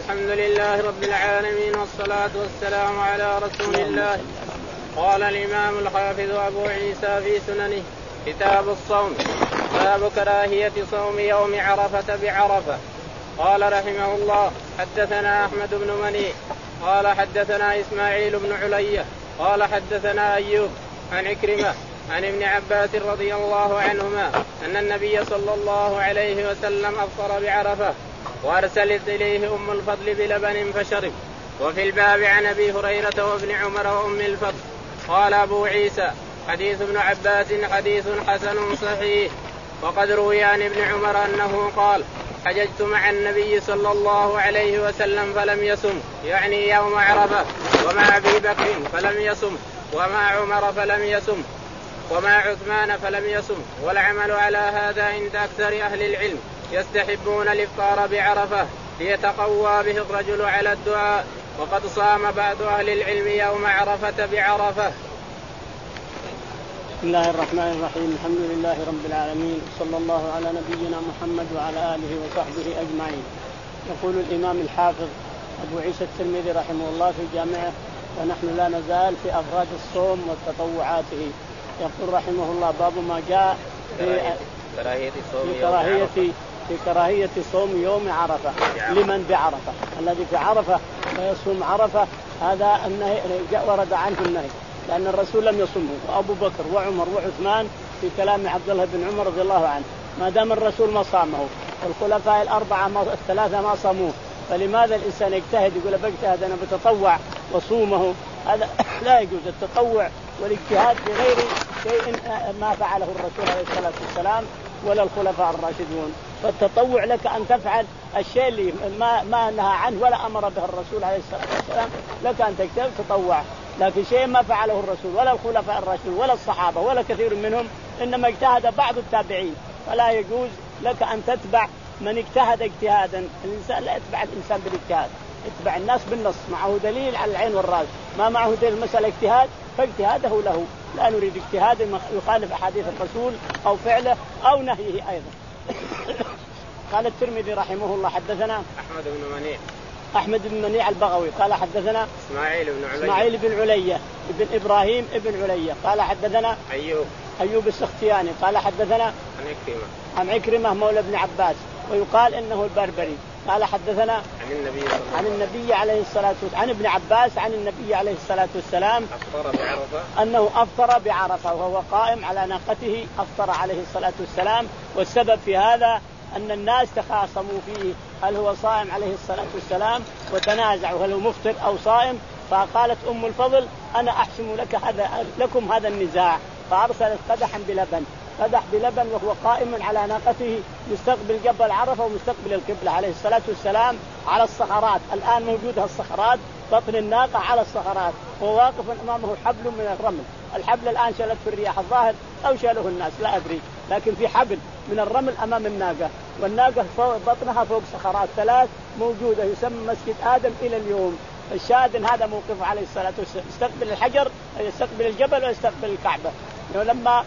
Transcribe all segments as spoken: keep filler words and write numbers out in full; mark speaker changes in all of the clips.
Speaker 1: الحمد لله رب العالمين والصلاة والسلام على رسول الله. قال الإمام الحافظ أبو عيسى في سننه كتاب الصوم باب كراهية صوم يوم عرفة بعرفة. قال رحمه الله حدثنا أحمد بن منيع قال حدثنا إسماعيل بن علية قال حدثنا أيوب عن عكرمة عن ابن عباس رضي الله عنهما أن النبي صلى الله عليه وسلم أفطر بعرفة وأرسلت إليه أم الفضل بلبن فشرب. وفي الباب عن أبي هريرة وابن عمر وأم الفضل. قال أبو عيسى حديث ابن عباس حديث حسن صحيح. وقد روي عن ابن عمر أنه قال حججت مع النبي صلى الله عليه وسلم فلم يصم يعني يوم عرفة ومع أبي بكر فلم يصم ومع عمر فلم يصم ومع عثمان فلم يصم. والعمل على هذا عند أكثر أهل العلم يستحبون الإفطار بعرفة ليتقوى به الرجل على الدعاء. وقد صام بعض أهل العلم يوم عرفة بعرفة.
Speaker 2: بسم الله الرحمن الرحيم. الحمد لله رب العالمين صلى الله على نبينا محمد وعلى آله وصحبه أجمعين. يقول الإمام الحافظ أبو عيسى الترمذي رحمه الله في جامعه ونحن لا نزال في أفراد الصوم وتطوعاته. يقول رحمه الله باب ما جاء في
Speaker 1: كراهية صوم
Speaker 2: في كراهية في كراهية صوم يوم عرفة لمن بعرفة. الذي في عرفة ويصوم عرفة هذا النهي ورد عنه النهي لأن الرسول لم يصمه وأبو بكر وعمر وعثمان في كلام عبد الله بن عمر رضي الله عنه ما دام الرسول ما صامه والخلفاء الأربعة ما الثلاثة ما صاموه فلماذا الإنسان يجتهد يقول بجتهد أنا بتطوع وصومه؟ هذا لا يجوز. التطوع والاجتهاد بغير شيء ما فعله الرسول عليه الصلاة والسلام ولا الخلفاء الراشدون. فالتطوع لك أن تفعل الشيء اللي ما ما نهى عنه ولا أمر به الرسول عليه الصلاة والسلام لك أن تجتهد تطوع. لكن شيء ما فعله الرسول ولا الخلفاء الراشدون ولا الصحابة ولا كثير منهم إنما اجتهد بعض التابعين فلا يجوز لك أن تتبع من اجتهد اجتهادا. الإنسان لا يتبع الإنسان بالاجتهاد، يتبع الناس بالنص معه دليل على العين والرأس. ما معه دليل مسألة اجتهاد فاجتهاده له. لا نريد اجتهاد يخالف أحاديث الرسول أو فعله أو نهيه أيضا. قال الترمذي رحمه الله حدثنا
Speaker 1: أحمد بن منيع
Speaker 2: أحمد بن منيع البغوي قال حدثنا
Speaker 1: إسماعيل بن علية
Speaker 2: إسماعيل بن علية ابن إبراهيم ابن علية قال حدثنا
Speaker 1: أيوب
Speaker 2: أيوب السختياني قال حدثنا
Speaker 1: عن عكرمة
Speaker 2: عن عكرمة مولى ابن عباس ويقال إنه البربري قال حدثنا
Speaker 1: عن النبي صلى الله
Speaker 2: عن النبي عليه الصلاة والسلام عن ابن عباس عن النبي عليه الصلاة والسلام
Speaker 1: أفطر بعرفة
Speaker 2: أنه أفطر بعرفة وهو قائم على ناقته أفطر عليه الصلاة والسلام. والسبب في هذا أن الناس تخاصموا فيه هل هو صائم عليه الصلاة والسلام وتنازعوا هل هو مفطر أو صائم. فقالت أم الفضل أنا أحسم لك هذا لكم هذا النزاع فأرسلت قدحا بلبن قدح بلبن وهو قائم على ناقته مستقبل جبل عرفة ومستقبل القبلة عليه الصلاة والسلام على الصخرات. الآن موجودة الصخرات بطن الناقة على الصخرات وهو واقف أمامه حبل من الرمل. الحبل الآن شالت في الرياح الظاهر أو شاله الناس لا أدري لكن في حبل من الرمل أمام الناقة والناقة فوق بطنها فوق صخرات ثلاث موجودة يسمى مسجد آدم إلى اليوم. الشاهد هذا موقفه عليه الصلاة والسلام يستقبل الحجر يستقبل الجبل ويستقبل الكعبة. لما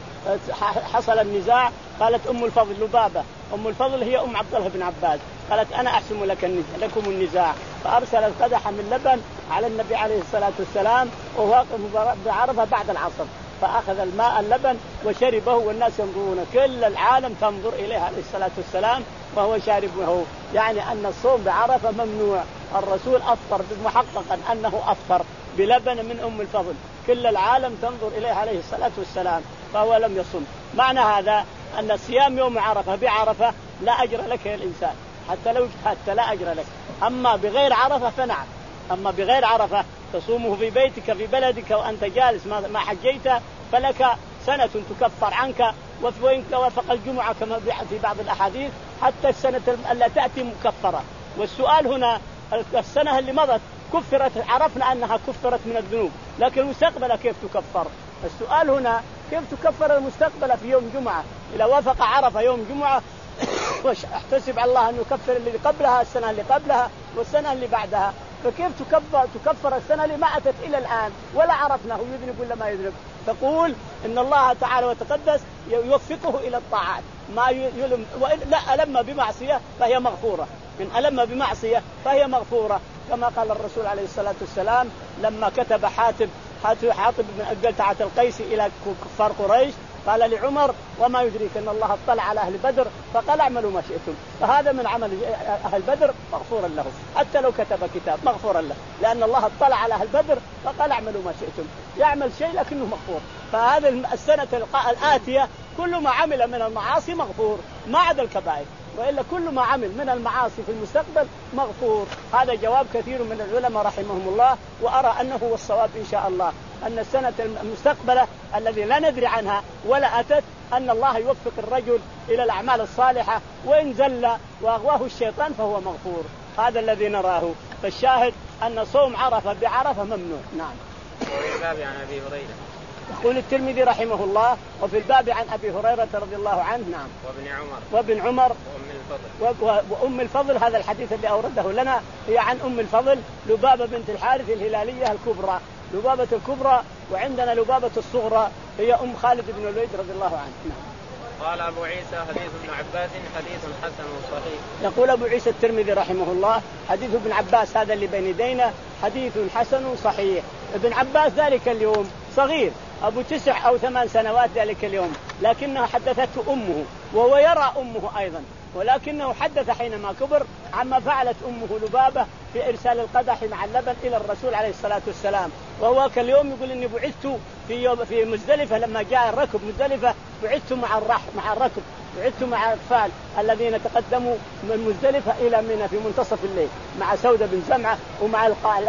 Speaker 2: حصل النزاع قالت أم الفضل لبابة أم الفضل هي أم عبد الله بن عباس قالت أنا أحسم لك النزاع لكم النزاع فأرسلت قدحا من لبن على النبي عليه الصلاة والسلام وهو بعرفة بعد العصر فأخذ الماء اللبن وشربه والناس ينظرون كل العالم تنظر إليه عليه الصلاة والسلام وهو شاربه. يعني أن الصوم بعرفة ممنوع. الرسول أفطر محققا أنه أفطر بلبن من أم الفضل كل العالم تنظر إليه عليه الصلاة والسلام فهو لم يصم. معنى هذا أن صيام يوم عرفة بعرفة لا أجر لك يا الإنسان حتى لو اجتهدت لا أجر لك. أما بغير عرفة فنعم. أما بغير عرفة تصومه في بيتك في بلدك وأنت جالس ما حجيت فلك سنة تكفر عنك وإن وافق الجمعة كما في بعض الأحاديث حتى السنة التي تأتي مكفرة. والسؤال هنا السنة اللي مضت كفرت عرفنا أنها كفرت من الذنوب لكن المستقبل كيف تكفر؟ السؤال هنا كيف تكفر المستقبل في يوم جمعة إذا وافق عرفة يوم جمعة واحتسب على الله أن يكفر اللي قبلها السنة اللي قبلها والسنة اللي بعدها فكيف تكفر تكفر السنة اللي ما أتت إلى الآن ولا عرفناه يذنب ولا ما يذنب؟ تقول إن الله تعالى وتقدس يوفقه إلى الطاعات ما يلم لا ألم بمعصية فهي مغفورة إن ألم بمعصية فهي مغفورة، كما قال الرسول عليه الصلاة والسلام لما كتب حاتب حاطب بن أبي القيس إلى كفار قريش قال لعمر وما يدريك أن الله اطلع على أهل بدر فقال اعملوا ما شئتم، فهذا من عمل أهل بدر مغفورا له، حتى لو كتب كتاب مغفورا له، لأن الله اطلع على أهل بدر فقال اعملوا ما شئتم، يعمل شيء لكنه مغفور. فهذا السنة الآتية كل ما عمل من المعاصي مغفور ما عدا الكبائر، وإلا كل ما عمل من المعاصي في المستقبل مغفور. هذا جواب كثير من العلماء رحمهم الله، وأرى أنه هو الصواب إن شاء الله، أن السنة المستقبلة الذي لا ندري عنها ولا أتت أن الله يوفق الرجل إلى الأعمال الصالحة، وإن زل وأغواه الشيطان فهو مغفور. هذا الذي نراه. فالشاهد أن صوم عرفة بعرفة ممنوع. نعم.
Speaker 1: وفي الباب عن أبي هريرة
Speaker 2: يقول الترمذي رحمه الله وفي الباب عن أبي هريرة رضي الله عنه. نعم.
Speaker 1: وابن عمر
Speaker 2: وابن عمر
Speaker 1: وأم الفضل
Speaker 2: وأم الفضل. هذا الحديث اللي أورده لنا هي عن أم الفضل لبابة بنت الحارث الهلالية الكبرى، لبابة الكبرى، وعندنا لبابة الصغرى هي أم خالد بن الوليد رضي الله عنه. نعم.
Speaker 1: قال أبو عيسى حديث ابن عباس حديث حسن صحيح.
Speaker 2: يقول أبو عيسى الترمذي رحمه الله حديث ابن عباس هذا اللي بين يدينا حديث حسن صحيح. ابن عباس ذلك اليوم صغير أبو تسع أو ثمان سنوات ذلك اليوم، لكنه حدثته أمه وهو يرى أمه أيضا، ولكنه حدث حينما كبر عما فعلت أمه لبابة في إرسال القدح مع اللبن إلى الرسول عليه الصلاة والسلام. وهو كاليوم يقول إني بعثت في يوم في مزدلفة لما جاء الركب مزدلفة بعثت مع الرح مع الركب بعثت مع الأطفال الذين تقدموا من مزدلفة إلى منى في منتصف الليل مع سودة بن زمعة ومع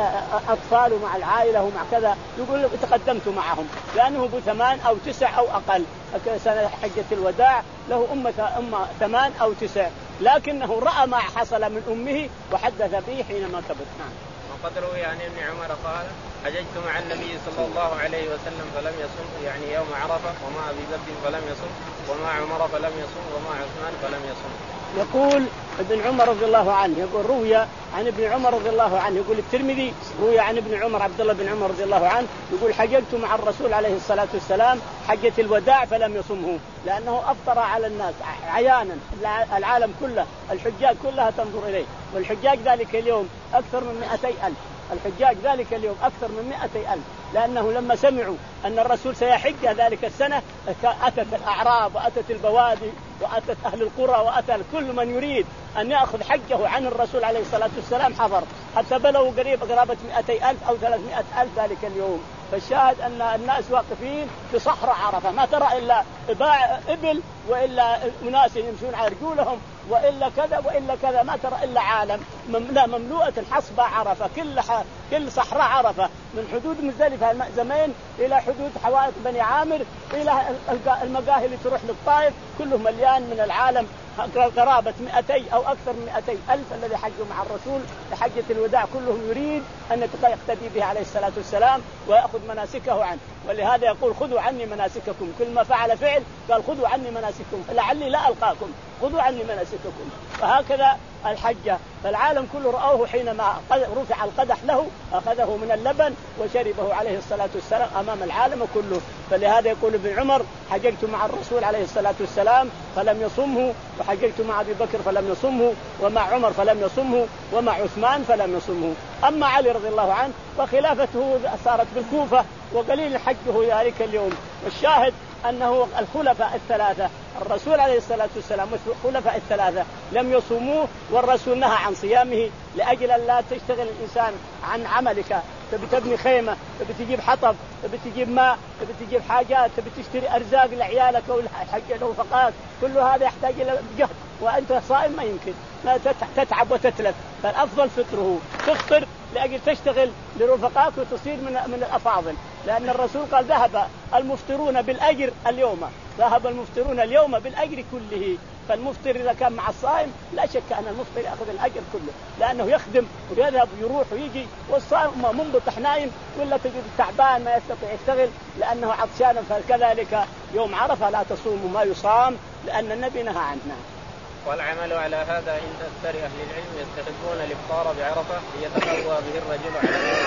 Speaker 2: الأطفال ومع العائلة ومع كذا، يقول تقدمت معهم لأنه بثمان أو تسع أو أقل. سنة حجة الوداع له أمة أمة ثمان أو تسع، لكنه رأى ما حصل من أمه وحدث به حينما كبر. نعم.
Speaker 1: وقد روي عن ابن عمر قال حججت مع النبي صلى الله عليه وسلم فلم يصم، يعني يوم عرفة، ومع أبي بكر فلم يصم، ومع عمر فلم يصم، ومع عثمان فلم يصم.
Speaker 2: يقول ابن عمر رضي الله عنه يقول روي عن ابن عمر رضي الله عنه يقول الترمذي روي عن ابن عمر عبد الله بن عمر رضي الله عنه يقول حججت مع الرسول عليه الصلاة والسلام حجة الوداع فلم يصمه، لأنه أفطر على الناس عيانا، العالم كله الحجاج كلها تنظر إليه، والحجاج ذلك اليوم أكثر من مئتي ألف، الحجاج ذلك اليوم أكثر من مئتي ألف، لأنه لما سمعوا أن الرسول سيحج ذلك السنة أتت الأعراب وأتت البوادي وأتت أهل القرى وأتى كل من يريد أن يأخذ حجه عن الرسول عليه الصلاة والسلام حضر، حتى بلغوا قريب قرابة مئتي ألف أو ثلاثمائة ألف ذلك اليوم. فالشاهد أن الناس واقفين في صحراء عرفة، ما ترى إلا إباع إبل وإلا أناس يمشون على رجولهم وإلا كذا وإلا كذا، ما ترى إلا عالم لا مملوءة حصبة عرفة، كل ح... كل صحراء عرفة من حدود مزدلفة المأزمين إلى حدود حوائط بني عامر إلى المقاهي اللي تروح للطائف، كله مليان من العالم قرابة مئتي أو أكثر من مئتي ألف الذي حجوا مع الرسول لحجة الوداع، كلهم يريد أن يقتدي به عليه الصلاة والسلام ويأخذ مناسكه عنه. ولهذا يقول خذوا عني مناسككم، كل ما فعل فعل قال خذوا عني مناسككم لعلي لا ألقاكم، خذوا عني مناسككم. فهكذا الحجة، فالعالم كله رأوه حينما رفع القدح له أخذه من اللبن وشربه عليه الصلاة والسلام أمام العالم كله. فلهذا يقول ابن عمر حججت مع الرسول عليه الصلاة والسلام فلم يصمه، وحججت مع أبي بكر فلم يصمه، ومع عمر فلم يصمه، ومع عثمان فلم يصمه. أما علي رضي الله عنه فخلافته صارت بالكوفة وقليل حجه ذلك اليوم. والشاهد أنه الخلفاء الثلاثة الرسول عليه الصلاة والسلام والخلفاء الثلاثة لم يصوموه، والرسول نهى عن صيامه لأجل أن لا تشتغل الإنسان عن عملك، تبي تبني خيمة، تبي تجيب حطب، تبي تجيب ماء، تبي تجيب حاجات، تبي تشتري أرزاق لعيالك أو الحج الرفقات، كل هذا يحتاج إلى جهد، وأنت صائم ما يمكن ما تتعب وتتلف. فالأفضل فطره، تفطر لأجل تشتغل لرفقاك وتصير من من الأفاضل، لأن الرسول قال ذهب المفطرون بالأجر اليوم، ذهب المفطرون اليوم بالأجر كله. فالمفطر إذا كان مع الصائم لا شك أن المفطر يأخذ الأجر كله، لأنه يخدم ويذهب ويروح ويجي، والصائم منبطح نايم ولا تجد تعبان ما يستطيع يشتغل لأنه عطشان. فكذلك يوم عرفة لا تصوموا ما يصام لأن النبي نهى عنه.
Speaker 1: والعمل على هذا عند أكثر أهل العلم يستحبون الإفطار بعرفة ليتقوى به الرجل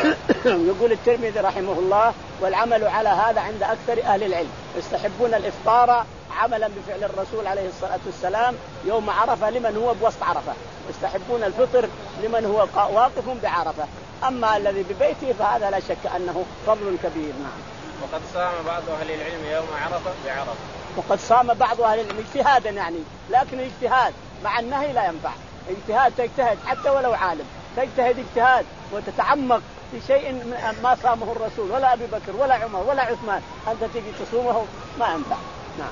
Speaker 1: على
Speaker 2: يقول الترمذي رحمه الله والعمل على هذا عند أكثر أهل العلم يستحبون الإفطار عملا بفعل الرسول عليه الصلاة والسلام يوم عرفة لمن هو بوسط عرفة، يستحبون الفطر لمن هو واقف بعرفة. أما الذي ببيته فهذا لا شك أنه فضل كبير. نعم.
Speaker 1: وقد صام بعض أهل العلم يوم عرفة بعرفة.
Speaker 2: وقد صام بعض أهل العلم اجتهادا يعني، لكن الاجتهاد مع النهي لا ينفع. اجتهاد تجتهد حتى ولو عالم، تجتهد اجتهاد وتتعمق في شيء ما صامه الرسول ولا أبي بكر ولا عمر ولا عثمان، أنت تجي تصومه ما ينفع. نعم.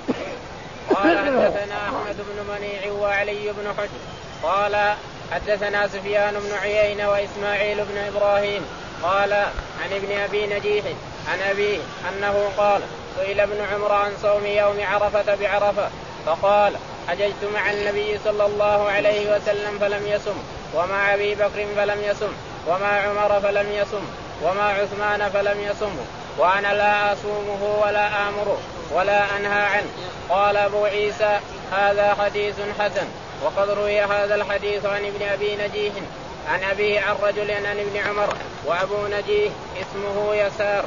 Speaker 1: قال حدثنا أحمد بن منيع وعلي بن حجر قال حدثنا سفيان بن عيينة وإسماعيل بن إبراهيم قال عن ابن أبي نجيح عن أبيه أنه قال سئل ابن عمر عن صوم يوم عرفة بعرفة فقال حججت مع النبي صلى الله عليه وسلم فلم يصم، ومع أبي بكر فلم يصم، ومع عمر فلم يصم، ومع عثمان فلم يصمه، وأنا لا أصومه ولا آمره ولا أنهى عنه. قال أبو عيسى هذا حديث حسن. وقد روي هذا الحديث عن ابن أبي نجيح عن أبيه عن رجل عن ابن عمر وأبو نجيح اسمه يسار.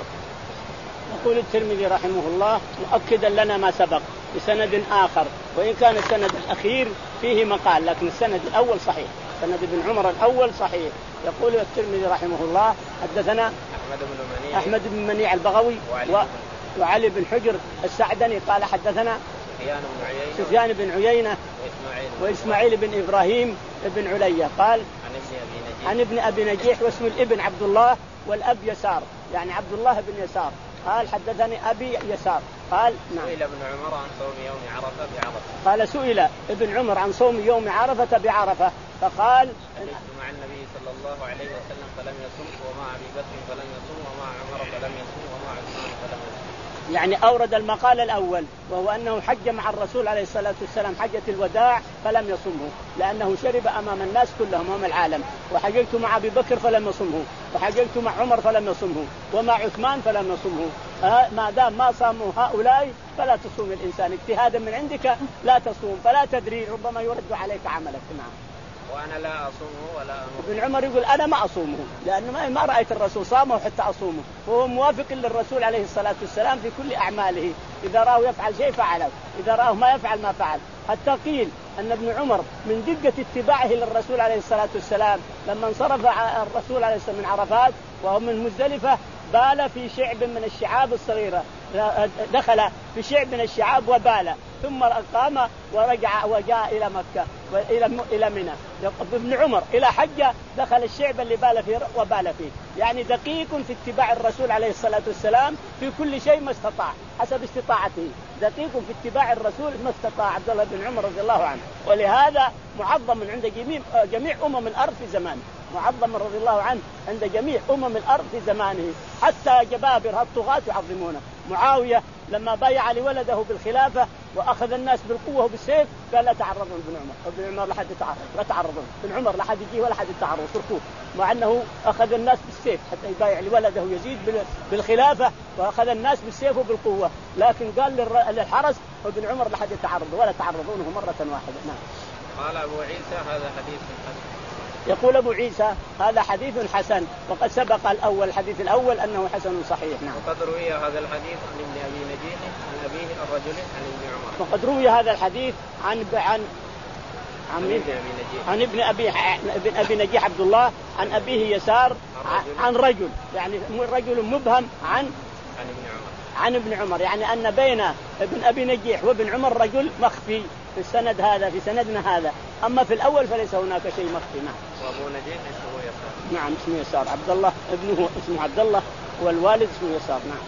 Speaker 2: يقول الترمذي رحمه الله مؤكدا لنا ما سبق بسند آخر، وإن كان السند الأخير فيه مقال لكن السند الأول صحيح، سند ابن عمر الأول صحيح. يقول الترمذي رحمه الله حدثنا
Speaker 1: أحمد بن منيع,
Speaker 2: أحمد بن منيع البغوي
Speaker 1: وعلي,
Speaker 2: و... وعلي بن حجر السعدني قال حدثنا
Speaker 1: سفيان بن عيينة,
Speaker 2: سفيان بن عيينة
Speaker 1: وإسماعيل,
Speaker 2: وإسماعيل بن إبراهيم بن علية قال
Speaker 1: عن ابن أبي نجيح,
Speaker 2: عن ابن أبي نجيح واسم الابن عبد الله والأب يسار يعني عبد الله بن يسار. قال حدثني أبي يسار قال نعم.
Speaker 1: سئل ابن عمر عن صوم يوم عرفة بعرفة.
Speaker 2: قال سئل ابن عمر عن صوم يوم عرفة بعرفة فقال
Speaker 1: حججت مع النبي صلى الله عليه وسلم فلم يصم، ومع أبي بكر فلم يصم، ومع عمر فلم يصم، ومع عثمان فلم يصم.
Speaker 2: يعني أورد المقال الأول وهو أنه حج مع الرسول عليه الصلاة والسلام حجة الوداع فلم يصمه لأنه شرب أمام الناس كلهم أمام العالم. وحججت مع أبي بكر فلم يصمه، وحججت مع عمر فلم يصمه، ومع عثمان فلم يصمه. آه ما دام ما صاموا هؤلاء فلا تصوم الإنسان اجتهادا من عندك لا تصوم، فلا تدري ربما يرد عليك عملك. نعم.
Speaker 1: وأنا لا أصومه ولا أمره.
Speaker 2: ابن عمر يقول أنا ما أصومه لأنه ما رأيت الرسول صامه حتى أصومه، وهو موافق للرسول عليه الصلاة والسلام في كل أعماله، إذا رأوا يفعل شيء فعله، إذا رأوا ما يفعل ما فعل. حتى قيل أن ابن عمر من دقة اتباعه للرسول عليه الصلاة والسلام لما انصرف الرسول عليه الصلاة والسلام من عرفات وهو من مزدلفة بال في شعب من الشعاب الصغيرة، دخل في شعب من الشعاب وبال، ثم قام ورجع وجاء إلى مكة وإلى إلى منى. ابن عمر إلى حجة دخل الشعب اللي بال فيه وبال فيه، يعني دقيق في اتباع الرسول عليه الصلاة والسلام في كل شيء ما استطاع حسب استطاعته، دقيق في اتباع الرسول ما استطاع عبد الله بن عمر رضي الله عنه. ولهذا معظم عند جميع جميع أمم الأرض في زمانه، معظم رضي الله عنه عند جميع أمم الأرض في زمانه، حتى جبابر الطغاة يعظمونه. معاوية لما بايع لولده بالخلافة وأخذ الناس بالقوة وبالسيف قال لا تعرضوا لابن عمر، ابن عمر لا حد يتعرض، لا تعرضوا ابن عمر لا حد يجيه ولا حد يتعرض، اتركوه. مع أنه أخذ الناس بالسيف حتى يبايع لولده يزيد بالخلافة وأخذ الناس بالسيف وبالقوة، لكن قال للحرس ابن عمر لا حد يتعرض ولا تعرضونه مرة واحدة. نعم.
Speaker 1: قال أبو عيسى هذا حديث حسن.
Speaker 2: يقول أبو عيسى هذا حديث حسن، وقد سبق الأول الحديث الأول أنه حسن صحيح. نعم.
Speaker 1: وقد روي هذا الحديث عن ابن أبي نجيح عن أبيه الرجل عن ابن عمر.
Speaker 2: وقد روي هذا الحديث عن عن عن,
Speaker 1: عن ابن أبي نجيح
Speaker 2: عن ابن أبي ابن أبي نجيح عبد الله عن أبيه يسار عن رجل يعني رجل مبهم عن
Speaker 1: عن ابن عمر
Speaker 2: عن ابن عمر، يعني أن بين ابن أبي نجيح وابن عمر رجل مخفي في السند هذا في سندنا هذا، أما في الأول فليس هناك شيء مخفي. نعم.
Speaker 1: وأبو نجيح اسمه يسار.
Speaker 2: نعم اسمه يسار، عبد الله ابنه اسمه عبد الله والوالد اسمه يسار. نعم.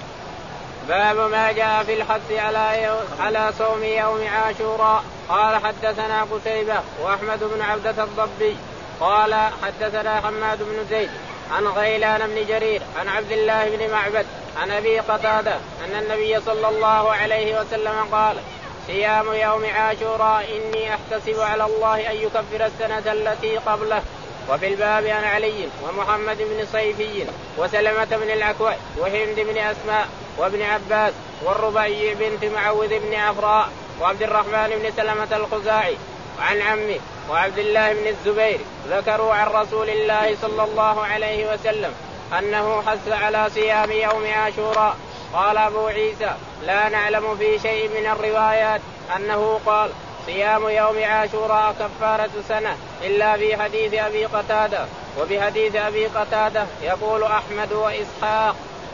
Speaker 1: باب ما جاء في الحث على يو... على صوم يوم عاشوراء. قال حدثنا قتيبة وأحمد بن عبدة الضبي قال حدثنا حماد بن زيد عن غيلان بن جرير عن عبد الله بن معبد عن أبي قتادة أن النبي صلى الله عليه وسلم قال صيام يوم عاشوراء إني أحتسب على الله أن يكفر السنة التي قبله. وفي الباب عن علي ومحمد بن صيفي وسلمة بن الأكوع وهند بن أسماء وابن عباس والربيع بنت معوذ بن عفراء وعبد الرحمن بن سلمة الخزاعي وعن عمه وعبد الله بن الزبير ذكروا عن رسول الله صلى الله عليه وسلم أنه حث على صيام يوم عاشوراء قال أبو عيسى لا نعلم في شيء من الروايات أنه قال صيام يوم عاشوراء كفارة سنة إلا في حديث أبي قتادة. وبحديث أبي قتادة يقول أحمد وإسحاق.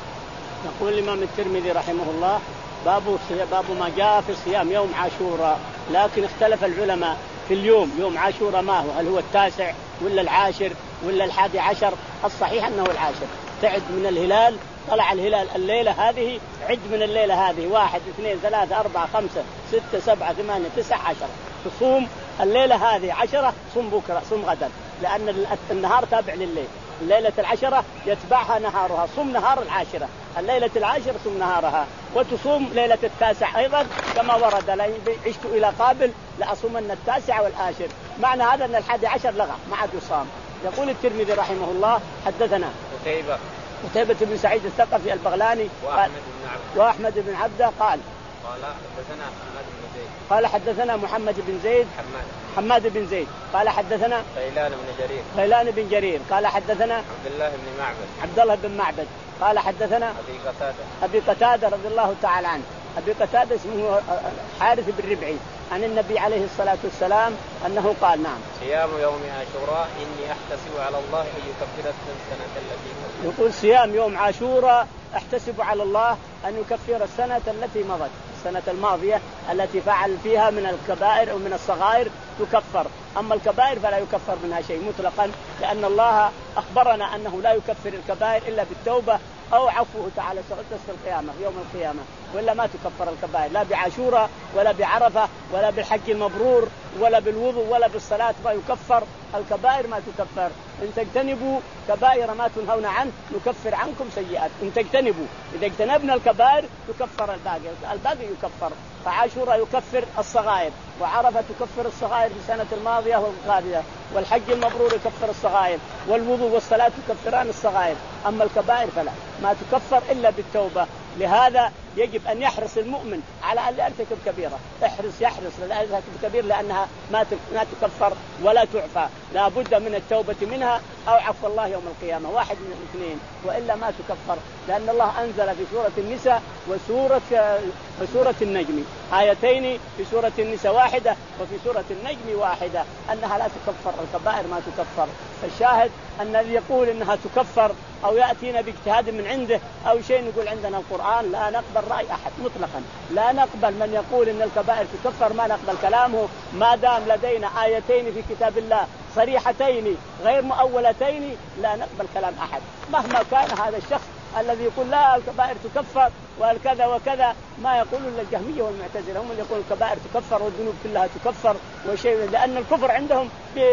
Speaker 2: يقول الإمام الترمذي رحمه الله باب باب ما جاء في صيام يوم عاشوراء، لكن اختلف العلماء في اليوم يوم عاشوراء ما هو، هل هو التاسع ولا العاشر ولا الحادي عشر؟ الصحيح أنه العاشر. تعد من الهلال، طلع الهلال الليلة هذه، عد من الليلة هذه واحد اثنين ثلاثة أربعة خمسة ستة سبعة ثمانية تسعة عشر، تصوم الليلة هذه عشرة، صوم بكرة صوم غدا، لأن النهار تابع لليل، الليلة العشرة يتبعها نهارها، صوم نهار العاشرة، الليلة العاشرة صوم نهارها، وتصوم ليلة التاسع أيضا كما ورد لئن عشت إلى قابل لأصومن التاسع والعاشر. معنى هذا أن الحادي عشر لغة ما عاد يصام. يقول الترمذي رحمه الله حدثنا
Speaker 1: قتيبة
Speaker 2: قتيبة بن سعيد الثقفي البغلاني
Speaker 1: وأحمد بن عبد
Speaker 2: وأحمد بن عبده قال
Speaker 1: قال حدثنا محمد بن زيد
Speaker 2: قال حدثنا محمد بن زيد
Speaker 1: حماد
Speaker 2: حماد بن زيد قال حدثنا
Speaker 1: غيلان بن جرير
Speaker 2: غيلان بن جرير قال حدثنا
Speaker 1: عبد الله بن معبد
Speaker 2: عبد الله بن معبد قال حدثنا
Speaker 1: أبي قتادة
Speaker 2: أبي قتادة رضي الله تعالى عنه. أبي قتادة اسمه حارث بن ربعي عن النبي عليه الصلاة والسلام أنه قال نعم
Speaker 1: صيام يوم عاشوراء إني أحتسب على الله أن يكفر السنة التي مضت.
Speaker 2: يقول صيام يوم عاشوراء احتسب على الله أن يكفر السنة التي مضت، السنة الماضية التي فعل فيها من الكبائر ومن الصغائر تكفر، أما الكبائر فلا يكفر منها شيء مطلقا، لأن الله أخبرنا أنه لا يكفر الكبائر إلا بالتوبة أو عفوه تعالى في القيامة يوم القيامة، ولا ما تكفر الكبائر لا بعاشوراء ولا بعرفة ولا بالحج المبرور ولا بالوضوء ولا بالصلاة ما يكفر الكبائر، ما تكفر. إن تجتنبوا كبائر ما تنهون عنه نكفر عنكم سيئات، إن تجتنبوا إذا اجتنبنا الكبائر يكفر الباقي، الباقي يكفر. فعاشوراء يكفر الصغائر، وعرفة تكفر الصغائر في السنة الماضية والقادمة، والحج المبرور يكفر الصغائر، والوضوء والصلاة يكفران الصغائر، أما الكبائر فلا ما تكفر إلا بالتوبة. لهذا يجب أن يحرص المؤمن على أن لا يرتكب كبيرة، احرص يحرص لا يرتكب كبير لأنها ما ما تكفر ولا تعفى، لا بد من التوبة منها أو عفو الله يوم القيامة، واحد من الاثنين، وإلا ما تكفر. لأن الله أنزل في سورة النساء وسورة وسورة النجم آيتين، في سورة النساء واحدة وفي سورة النجم واحدة أنها لا تكفر، الكبائر ما تكفر. فالشاهد أن الذي يقول إنها تكفر أو يأتينا باجتهاد من عنده أو شيء نقول عندنا القرآن، لا نقبل رأي أحد مطلقا، لا نقبل من يقول إن الكبائر تكفر، ما نقبل كلامه ما دام لدينا آيتين في كتاب الله صريحتين غير مؤولتين، لا نقبل كلام أحد مهما كان هذا الشخص الذي يقول لا الكبائر تكفر والكذا وكذا. ما يقول إلا الجهمية والمعتزلة، هم اللي يقولوا الكبائر تكفر والذنوب كلها تكفر وشيء، لأن الكفر عندهم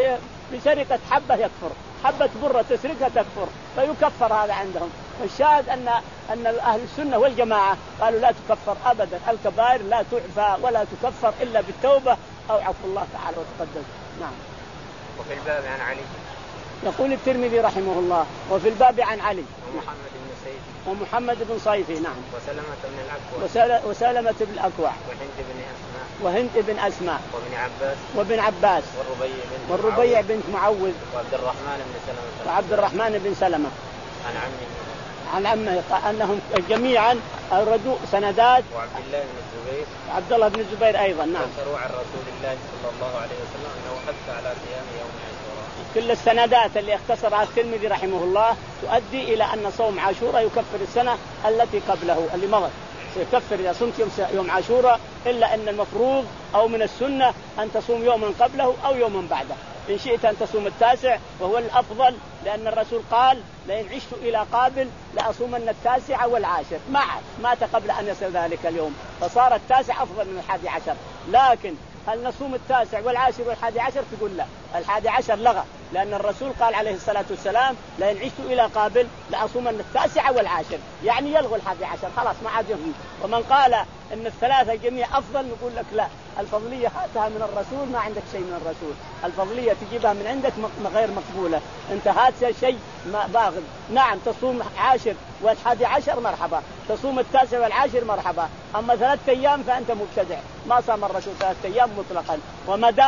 Speaker 2: بسرقة حبة يكفر، حبة برة تسرقها تكفر فيكفر هذا عندهم. والشاهد أن أن أهل السنة والجماعة قالوا لا تكفر أبدا الكبائر، لا تعفى ولا تكفر إلا بالتوبة أو عفو الله تعالى وتقدم. نعم.
Speaker 1: وفي الباب عن علي
Speaker 2: يقول الترمذي رحمه الله وفي الباب عن علي
Speaker 1: ومحمد بن سيد
Speaker 2: ومحمد بن صيفي نعم
Speaker 1: وسلمة بن الأكوع
Speaker 2: وسل... وسلمة بن الأكوع
Speaker 1: وهند بن أسماء
Speaker 2: وهند بن أسماء
Speaker 1: وابن عباس
Speaker 2: وابن عباس
Speaker 1: والربيع بن
Speaker 2: والربيع بنت معوذ
Speaker 1: وعبد الرحمن بن سلمة
Speaker 2: وعبد الرحمن بن سلمة
Speaker 1: عن عمه
Speaker 2: عن عمه أنهم جميعا أوردوا سندات.
Speaker 1: وعبد الله بن الزبير
Speaker 2: وعبد الله بن الزبير أيضا نعم
Speaker 1: ذكروا عن رسول الله صلى الله عليه وسلم أنه حث على صيام يوم عاشوراء.
Speaker 2: كل السندات اللي اختصرها الترمذي رحمه الله تؤدي إلى أن صوم عاشوراء يكفر السنة التي قبله اللي مضت، سيكفر إذا صمت يوم, يوم عاشوراء، إلا أن المفروض أو من السنة أن تصوم يوما قبله أو يوما بعده، إن شئت أن تصوم التاسع وهو الأفضل، لأن الرسول قال لئن عشت إلى قابل لأصومن التاسع والعاشر، ما مات قبل أن يصل ذلك اليوم، فصار التاسع أفضل من الحادي عشر. لكن هل نصوم التاسع والعاشر والحادي عشر؟ تقول لا، الحادي عشر لغى، لأن الرسول قال عليه الصلاة والسلام لئن عشت إلى قابل لأصومن التاسع والعاشر، يعني يلغو الحادي عشر خلاص ما عاد يهم. ومن قال إن الثلاثة جميع أفضل نقول لك لا، الفضلية هاتها من الرسول، ما عندك شيء من الرسول، الفضلية تجيبها من عندك غير مقبولة، أنت هات شيء باغض. نعم تصوم عاشر والحادي عشر مرحبا، تصوم التاسع والعاشر مرحبا، أما ثلاثة أيام فأنت مبتدع، ما صام الرسول ثلاثة أيام مطلقا. وما دام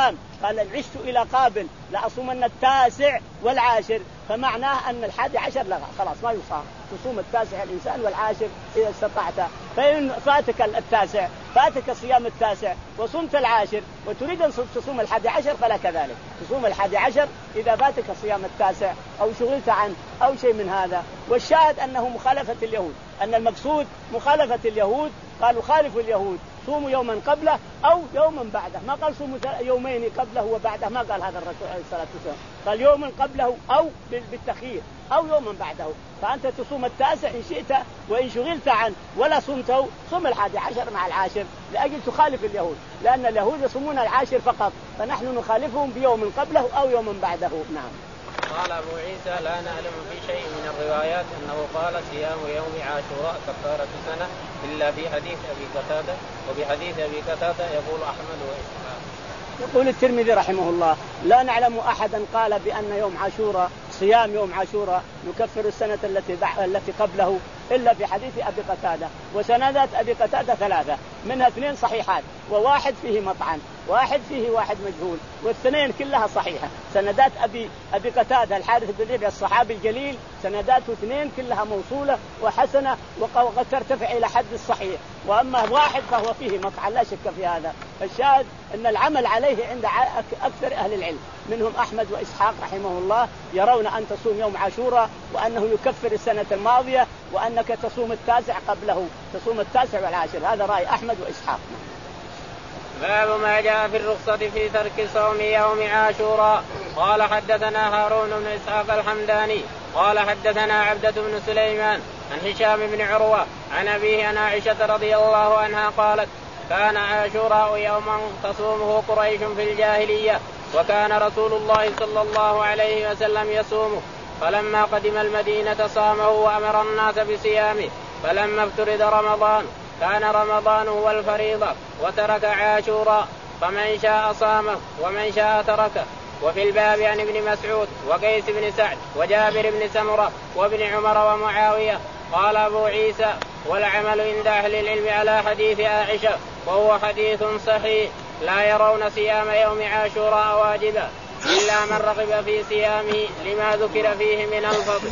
Speaker 2: قال إن عشت إلى قابل لأصومن التاسع والعاشر، فمعناه أن الحادي عشر لا خلاص ما يصام، تصوم التاسع الإنسان والعاشر إذا استطعت. فإن فاتك التاسع فاتك صيام التاسع وصمت العاشر وتريد أن تصوم الحادي عشر فلا كذلك، تصوم الحادي عشر إذا فاتك صيام التاسع أو شغلت عنه أو شيء من هذا. والشاهد أنه مخالفة اليهود، أن المقصود مخالفة اليهود. قالوا خالفوا اليهود، صوموا يوما قبله أو يوما بعده، ما قال صوموا يومين قبله وبعده، ما قال هذا الرسول عليه الصلاة والسلام، قال يوما قبله أو بالتخيير أو يوما بعده. فأنت تصوم التاسع إن شئت، وإن شغلت عنه ولا صمته صوم الحادي عشر مع العاشر، لأجل تخالف اليهود، لأن اليهود يصومون العاشر فقط، فنحن نخالفهم بيوم قبله أو يوم بعده. نعم.
Speaker 1: قال أبو عيسى لا نعلم في شيء من الروايات أنه قال صيام يوم عاشوراء كفارة سنة إلا في حديث أبي قتادة، وفي حديث أبي قتادة يقول أحمد وإسحاق.
Speaker 2: يقول الترمذي رحمه الله لا نعلم أحدا قال بأن يوم عاشوراء صيام يوم عاشوراء يكفر السنة التي التي قبله إلا في حديث أبي قتادة. وسندات أبي قتادة ثلاثة، منها اثنين صحيحات وواحد فيه مطعن، واحد فيه واحد مجهول، والثنين كلها صحيحة. سندات أبي أبي قتادة الحارث بن ربيعة الصحابي الجليل سنداته اثنين كلها موصولة وحسنة وقد ترتفع إلى حد الصحيح، وأما واحد فهو فيه مطعن لا شك في هذا. فالشاهد أن العمل عليه عند أكثر أهل العلم منهم أحمد وإسحاق رحمه الله يرون أن تصوم يوم عاشوراء وأنه يكفر السنة الماضية، وأنك تصوم التاسع قبله، تصوم التاسع والعاشر. هذا رأي أحمد وإسحاق.
Speaker 1: باب ما جاء في الرخصة في ترك صوم يوم عاشوراء. قال حدثنا هارون بن إسحاق الحمداني قال حدثنا عبدة بن سليمان عن هشام بن عروة عن أبيه عن عائشة رضي الله عنها قالت كان عاشوراء يوما تصومه قريش في الجاهلية، وكان رسول الله صلى الله عليه وسلم يصومه، فلما قدم المدينة صامه وأمر الناس بصيامه، فلما افترض رمضان كان رمضان هو الفريضة وترك عاشوراء، فمن شاء صامه ومن شاء تركه. وفي الباب عن ابن مسعود وقيس بن سعد وجابر بن سمرة وابن عمر ومعاوية. قال أبو عيسى والعمل عند أهل العلم على حديث عائشة وهو حديث صحيح، لا يرون صيام يوم عاشوراء واجبا إلا من رغب في صيامه لما ذكر فيه من الفضل.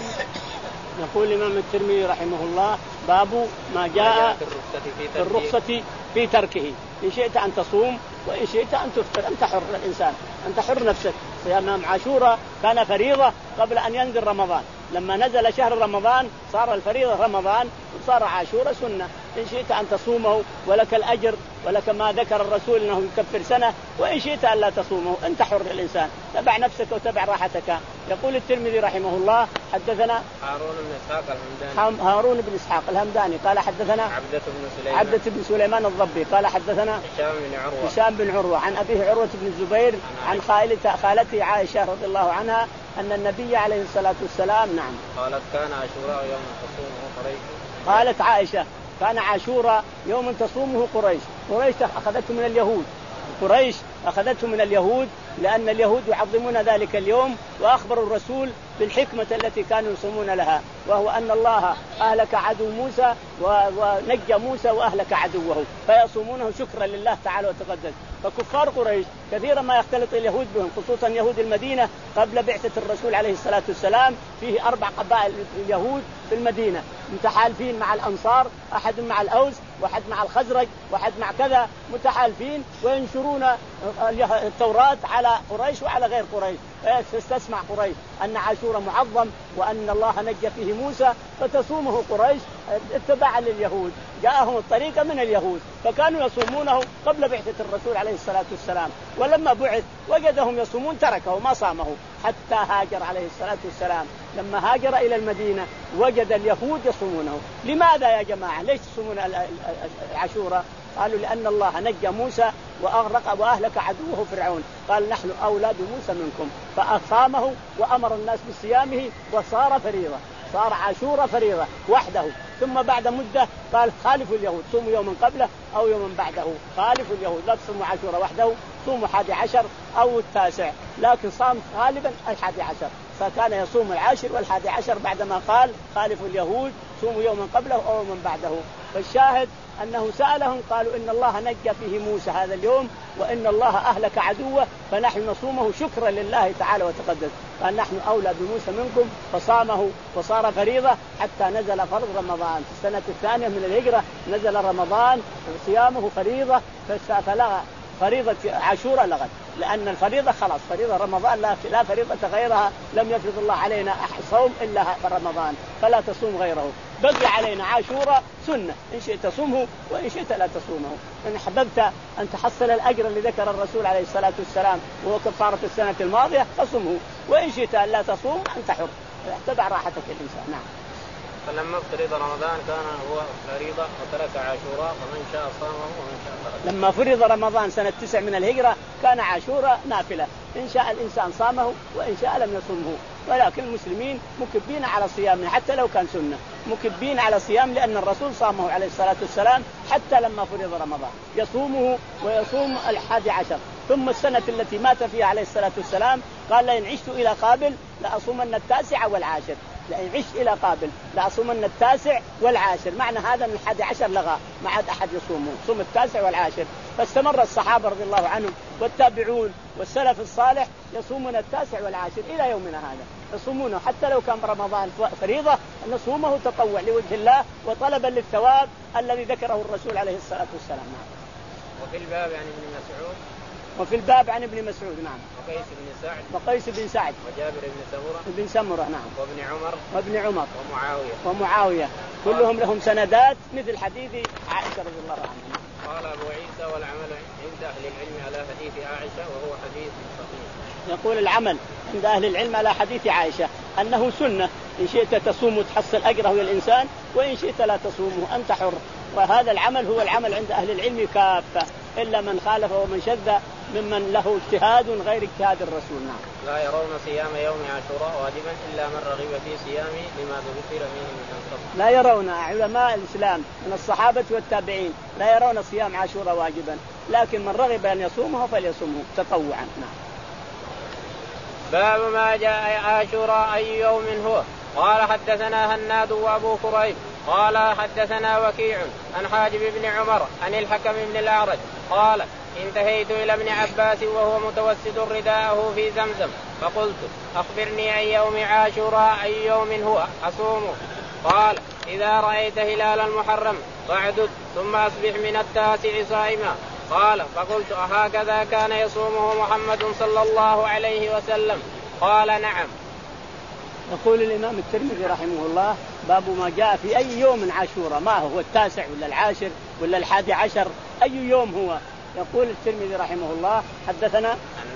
Speaker 2: يقول الإمام الترمذي رحمه الله باب ما جاء في الرخصة في تركه، إن شئت أن تصوم وإن شئت أن تفطر، أنت حر الإنسان، أنت حر نفسك. صيام يوم عاشوراء كان فريضة قبل أن ينزل رمضان، لما نزل شهر رمضان صار الفريضة رمضان وصار عاشوراء سنة. إن شئت أن تصومه ولك الأجر ولك ما ذكر الرسول أنه يكفر سنة، وإن شئت أن لا تصومه أنت حر الإنسان، تبع نفسك وتبع راحتك. يقول الترمذي رحمه الله حدثنا
Speaker 1: هارون بن إسحاق الهمداني
Speaker 2: هارون بن إسحاق الهمداني قال حدثنا
Speaker 1: عبدة بن سليمان
Speaker 2: عبدة بن سليمان الضبي قال حدثنا
Speaker 1: هشام بن عروة
Speaker 2: هشام بن عروة عن أبيه عروة بن الزبير عن خالته خالته عائشة رضي الله عنها أن النبي عليه الصلاة والسلام نعم
Speaker 1: قالت كان عاشوراء يوم تصومه قريش.
Speaker 2: قالت عائشة كان عاشوراء يوم تصومه قريش. قريش أخذته من اليهود، قريش أخذته من اليهود لأن اليهود يعظمون ذلك اليوم، وأخبروا الرسول بالحكمة التي كانوا يصومون لها، وهو أن الله أهلك عدو موسى ونجى موسى وأهلك عدوه، فيصومونه شكرا لله تعالى وتقدس. فكفار قريش كثيرا ما يختلط اليهود بهم، خصوصا يهود المدينة قبل بعثة الرسول عليه الصلاة والسلام، فيه أربع قبائل اليهود في المدينة متحالفين مع الأنصار، أحد مع الأوس واحد مع الخزرج واحد مع كذا، متحالفين وينشرون التوراة على قريش وعلى غير قريش. تستسمع قريش أن عاشوراء معظم وأن الله نجى فيه موسى، فتصومه قريش اتباعا لليهود، جاءهم الطريقة من اليهود، فكانوا يصومونه قبل بعثة الرسول عليه الصلاة والسلام، ولما بعث وجدهم يصومون تركه ما صامه حتى هاجر عليه الصلاة والسلام. لما هاجر إلى المدينة وجد اليهود يصومونه. لماذا يا جماعة ليش تصومون عاشوراء؟ قالوا لأن الله نجى موسى وأغرق وأهلك عدوه فرعون، قال نحن أولاد موسى منكم، فأصامه وأمر الناس بصيامه وصار فريضة، صار عاشوراء فريضة وحده. ثم بعد مدة قال خالفوا اليهود، صوموا يوما قبله أو يوما بعده، خالفوا اليهود لا تصوموا عاشوراء وحده، صوموا حادي عشر أو التاسع، لكن صام غالبا الحادي عشر، فكان يصوم العاشر والحادي عشر بعدما قال خالفوا اليهود صوموا يوما قبله أو يوما بعده. فالشاهد أنه سألهم قالوا إن الله نجى فيه موسى هذا اليوم وإن الله أهلك عدوه فنحن نصومه شكرا لله تعالى وتقدس، قال نحن أولى بموسى منكم فصامه وصار فريضة حتى نزل فرض رمضان في السنة الثانية من الهجرة، نزل رمضان وصيامه فريضة فلغى فريضة عاشوراء لغت، لأن الفريضة خلاص فريضة رمضان لا, لا فريضة غيرها، لم يفرض الله علينا صوم إلا رمضان فلا تصوم غيره، بقي علينا عاشوراء سنة إن شئت تصومه وإن شئت لا تصومه، إن حببت أن تحصل الأجر اللي ذكر الرسول عليه الصلاة والسلام وهو كفارة السنة الماضية فصومه، وإن شئت أن لا تصوم أنت حر تبع راحتك الإنسان. نعم.
Speaker 1: فلما فرض رمضان كان هو فريضة وترك عاشوراء فمن شاء صامه ومن شاء تركه.
Speaker 2: لما فرض رمضان سنة تسع من الهجرة كان عاشوراء نافلة، إن شاء الإنسان صامه وإن شاء لم يصومه، ولكن المسلمين مكبين على صيامه حتى لو كان سنة، مكبين على صيام لأن الرسول صامه عليه الصلاة والسلام حتى لما فرض رمضان يصومه ويصوم الحادي عشر، ثم السنة التي مات فيها عليه الصلاة والسلام قال لئن عشت إلى قابل لأصومن التاسع والعاشر، لئن عشت إلى قابل لأصومن التاسع والعاشر، معنى هذا من الحادي عشر لغى ما عاد أحد يصومه، صوم التاسع والعاشر. فاستمر الصحابة رضي الله عنهم والتابعون والسلف الصالح يصومون التاسع والعاشر إلى يومنا هذا، يصومونه حتى لو كان رمضان فريضة نصومه تطوع لوجه الله وطلبا للثواب الذي ذكره الرسول عليه الصلاة والسلام.
Speaker 1: وفي الباب يعني ابن مسعود
Speaker 2: وفي الباب عن ابن مسعود نعم
Speaker 1: وقيس بن سعد
Speaker 2: وقيس بن سعد
Speaker 1: وجابر بن سمرة
Speaker 2: بن سمرة نعم
Speaker 1: وابن عمر
Speaker 2: وابن عمر
Speaker 1: ومعاوية
Speaker 2: ومعاوية كلهم لهم سندات مثل حديث عائشة رضي الله عنها.
Speaker 1: قال أبو عيسى والعمل عند أهل العلم على حديث عائشة وهو حديث صحيح.
Speaker 2: يقول العمل عند أهل العلم على حديث عائشة أنه سنة، إن شئت تصوم وتحصل أجره للإنسان وإن شئت لا تصومه أنت حر، وهذا العمل هو العمل عند أهل العلم كافة إلا من خالف ومن شذ ممن له اجتهاد غير اجتهاد الرسول. نعم.
Speaker 1: لا يرون صيام يوم عاشوراء واجبا إلا من رغب في صيامه لما ذكر فيه من الفضل.
Speaker 2: لا يرون علماء الإسلام من الصحابة والتابعين لا يرون صيام عاشوراء واجبا، لكن من رغب أن يصومه فليصومه تطوعا. نعم.
Speaker 1: باب ما جاء عاشوراء أي يوم هو. قال حدثنا هناد وأبو كريب قال حدثنا وكيع عن حاجب بن عمر عن الحكم بن الأعرج قال انتهيت إلى ابن عباس وهو متوسد رداءه في زمزم فقلت أخبرني عن يوم عاشوراء أي يوم هو أصومه. قال إذا رأيت هلال المحرم فاعدد ثم أصبح من التاسع صائما. قال فقلت أهكذا كان يصومه محمد صلى الله عليه وسلم؟ قال نعم.
Speaker 2: يقول الإمام الترمذي رحمه الله باب ما جاء في أي يوم عاشوراء، ما هو التاسع ولا العاشر ولا الحادي عشر أي يوم هو. يقول الترمذي رحمه الله حدثنا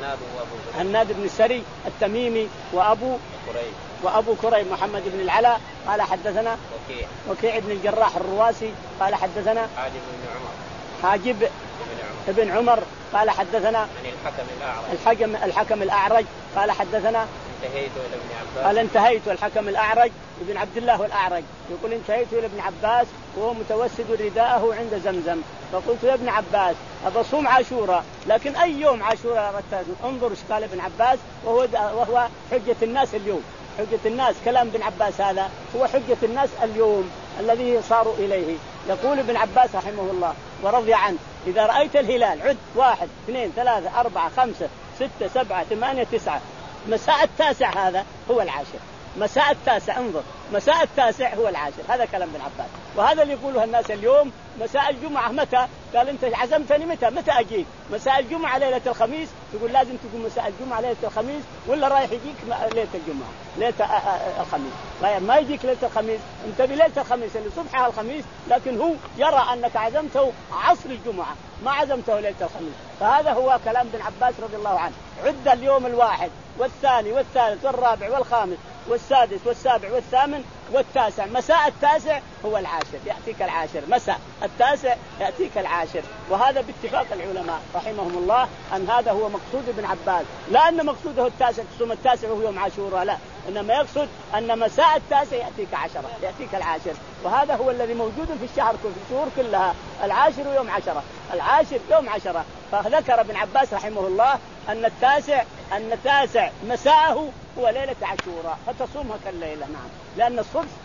Speaker 2: هناد بن السري التميمي وأبو كريب وأبو كريب محمد بن العلاء قال حدثنا
Speaker 1: وكيع
Speaker 2: وكيع بن الجراح الرواسي قال حدثنا
Speaker 1: حاجب بن عمر
Speaker 2: حاجب بن عمر قال حدثنا
Speaker 1: عن الحكم الأعرج
Speaker 2: الحكم الحكم الأعرج قال حدثنا
Speaker 1: انتهيت إلى ابن عباس
Speaker 2: قال انتهيت الحكم الأعرج ابن عبد الله الأعرج يقول انتهيت إلى ابن عباس وهو متوسد رداءه عند زمزم فقلت يا ابن عباس أبصوم عاشوراء لكن أي يوم عاشوراء انظر ايش قال ابن عباس وهو وهو حجة الناس اليوم، حجة الناس كلام ابن عباس هذا هو حجة الناس اليوم الذي صاروا إليه. يقول ابن عباس رحمه الله ورضي عنه إذا رأيت الهلال عد واحد اثنين ثلاثة أربعة خمسة ستة سبعة ثمانية تسعة مساء التاسع هذا هو العاشر، مساء التاسع انظر مساء التاسع هو العاشر، هذا كلام ابن عباس. وهذا اللي يقوله الناس اليوم مساء الجمعة متى؟ قال انت عزمتني متى؟ متى اجيك؟ مساء الجمعة ليلة الخميس، تقول لازم تكون مساء الجمعة ليلة الخميس ولا رايح يجيك ليلة الجمعة ليلة الخميس، ما يجيك ليلة الخميس، انت بليلة الخميس اللي صبحها الخميس، لكن هو يرى انك عزمته عصر الجمعة ما عزمته ليلة الخميس. فهذا هو كلام ابن عباس رضي الله عنه. عد اليوم الواحد والثاني والثالث والرابع والخامس والسادس والسابع والثامن والتاسع، مساء التاسع هو العاشر، يأتيك العاشر مساء التاسع يأتيك العاشر. وهذا باتفاق العلماء رحمهم الله أن هذا هو مقصود ابن عباس، لا أن مقصوده التاسع تصوم التاسع وهو يوم عاشوراء، لا، إنما يقصد أن مساء التاسع يأتيك عشرة يأتيك العاشر. وهذا هو الذي موجود في الشهر كل في الشهور كلها، العاشر يوم عشرة، العاشر يوم عشرة. فذكر ابن عباس رحمه الله أن التاسع أن التاسع مساءه هو ليلة عاشوراء فتصومها كالليلة. نعم، لأن الصبح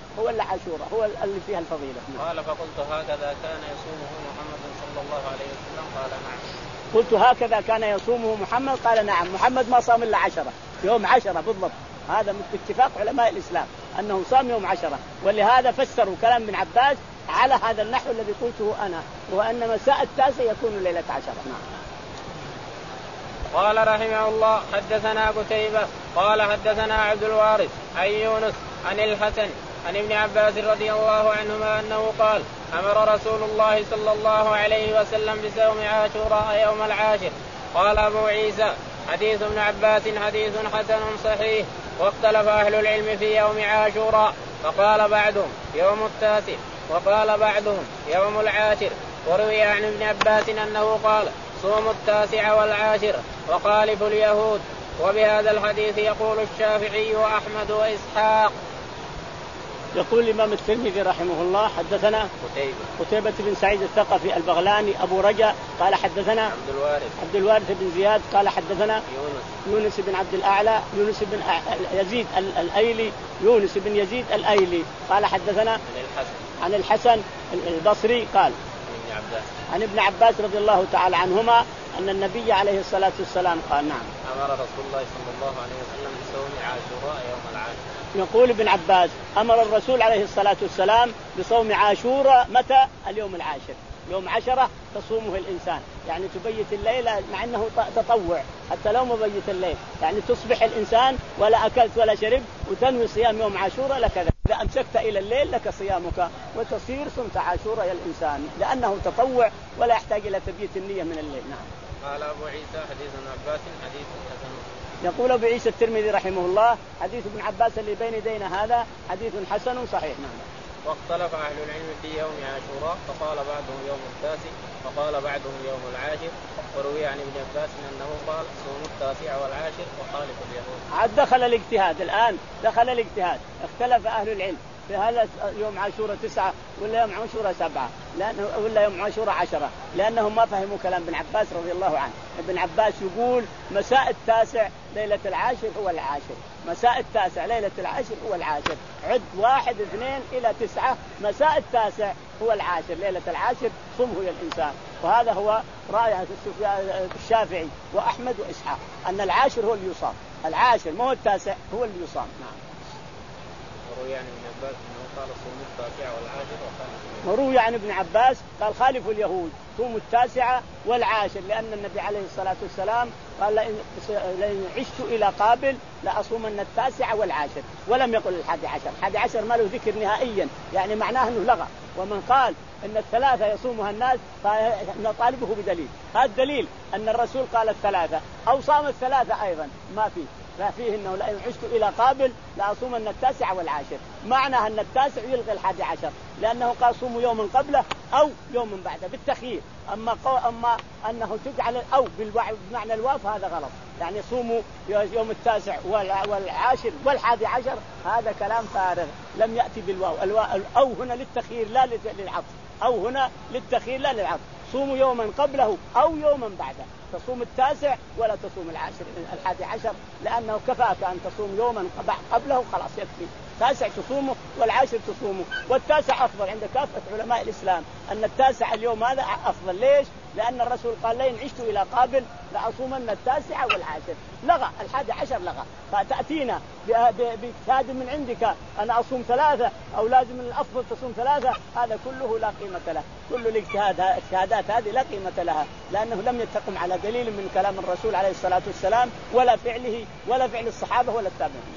Speaker 2: هو اللي عاشوراء هو اللي فيها الفضيلة.
Speaker 1: قال فقلت هكذا كان يصومه محمد صلى الله عليه وسلم؟ قال نعم.
Speaker 2: قلت هكذا كان يصومه محمد؟ قال نعم. محمد ما صام إلا عشرة، يوم عشرة بالضبط، هذا باتفاق علماء الإسلام أنه صام يوم عشرة، ولهذا فسروا كلام ابن عباس على هذا النحو الذي قلته أنا، وأن مساء التاسع يكون ليلة عشرة. نعم.
Speaker 1: قال رحمه الله حدثنا قتيبة قال حدثنا عبد الوارث عن يونس عن الحسن عن ابن عباس رضي الله عنهما أنه قال أمر رسول الله صلى الله عليه وسلم بصوم عاشوراء يوم العاشر. قال أبو عيسى حديث ابن عباس حديث حسن صحيح، واختلف أهل العلم في يوم عاشوراء، فقال بعضهم يوم التاسع وقال بعضهم يوم العاشر. وروي عن ابن عباس أنه قال صوموا التاسع والعاشر وخالفوا اليهود. وبهذا الحديث يقول الشافعي وأحمد وإسحاق.
Speaker 2: يقول الإمام الترمذي رحمه الله حدثنا
Speaker 1: قتيبة
Speaker 2: قتيبة بن سعيد الثقفي البغلاني أبو رجاء قال حدثنا
Speaker 1: عبد الوارث
Speaker 2: عبد الوارث بن زياد قال حدثنا
Speaker 1: يونس
Speaker 2: يونس بن عبد الأعلى يونس بن يزيد الأيلي يونس بن يزيد الأيلي قال حدثنا
Speaker 1: عن الحسن
Speaker 2: عن الحسن البصري قال
Speaker 1: عن ابن عباس
Speaker 2: عن ابن عباس رضي الله تعالى عنهما أن النبي عليه الصلاة والسلام قال نعم
Speaker 1: أمر رسول الله صلى الله عليه وسلم بصوم عاشوراء يوم العاشر.
Speaker 2: يقول ابن عباس أمر الرسول عليه الصلاة والسلام بصوم عاشوراء متى؟ اليوم العاشر، يوم عشرة تصومه الإنسان، يعني تبيت الليل مع أنه تطوع حتى لو مبيت الليل، يعني تصبح الإنسان ولا أكلت ولا شرب وتنوي صيام يوم عاشوراء لك ذلك. إذا أمسكت إلى الليل لك صيامك وتصير صمت عاشوراء يا الإنسان، لأنه تطوع ولا يحتاج إلى تبييت النية من الليل. نعم.
Speaker 1: قال أبو عيسى حديث ابن عباس حديث حسن.
Speaker 2: يقول أبو عيسى الترمذي رحمه الله حديث ابن عباس اللي بين يدينا هذا حديث حسن صحيح. نعم.
Speaker 1: واختلف أهل العلم في يوم عاشوراء، فقال بعضهم يوم التاسع وقال بعضهم يوم العاشر. وروي عن ابن عباس أنه قال صوم التاسع والعاشر وخالف اليهود.
Speaker 2: عاد دخل الاجتهاد الآن، دخل الاجتهاد، اختلف أهل العلم في هذا يوم عاشوراء تسعة ولا يوم عاشوراء سبعة لأنه ولا يوم عاشوراء عشرة، لأنهم ما فهموا كلام ابن عباس رضي الله عنه. ابن عباس يقول مساء التاسع ليلة العاشر هو العاشر، مساء التاسع ليلة العاشر هو العاشر، عد واحد اثنين إلى تسعة، مساء التاسع هو العاشر، ليلة العاشر صمه يا الإنسان. وهذا هو رأي الشافعي وأحمد وإسحاق أن العاشر هو اللي يصام، العاشر ما هو التاسع هو اللي يصام. نعم.
Speaker 1: وروي عن ابن عباس أنه قال صوم التاسع والعاشر وخالف.
Speaker 2: وروي عن ابن عباس قال خالفوا اليهود صوموا التاسعة والعاشر، لأن النبي عليه الصلاة والسلام قال لئن عشت إلى قابل لأصومن التاسعة والعاشر، ولم يقل الحادي عشر. الحادي عشر ما له ذكر نهائيا، يعني معناه أنه لغى. ومن قال أن الثلاثة يصومها الناس فنطالبه بدليل، هذا الدليل أن الرسول قال الثلاثة أو صام الثلاثة أيضا ما فيه، ففيه أنه لئن عشت إلى قابل لأصومن التاسع والعاشر، معناه أن التاسع يلغي الحادي عشر، لأنه قال صوموا يوما قبله أو يوما بعده بالتخيير. أما أما أنه تجعل أو بمعنى الواو هذا غلط، يعني صوموا يوم التاسع والعاشر والحادي عشر، هذا كلام فارغ لم يأتي بالواو. أو هنا للتخيير لا للعطف، أو هنا للتخيير لا للعطف، صوموا يوما قبله أو يوما بعده، تصوم التاسع ولا تصوم العاشر الحادي عشر، لأنه كفاك أن تصوم يوما قبله خلاص يكفي، تاسع تصومه والعاشر تصومه، والتاسع أفضل عند كافة علماء الإسلام أن التاسع اليوم هذا أفضل. ليش؟ لأن الرسول قال لئن عشت إلى قابل لأصومن التاسع والعاشر، لغى الحادي عشر لغى. فتأتينا باجتهاد من عندك أنا أصوم ثلاثة أو لازم من الأفضل تصوم ثلاثة، هذا كله لا قيمة له، كل الاجتهاد الاجتهادات هذه لا قيمة لها، لأنه لم يتقم على دليل من كلام الرسول عليه الصلاة والسلام ولا فعله ولا فعل الصحابة ولا التابعين.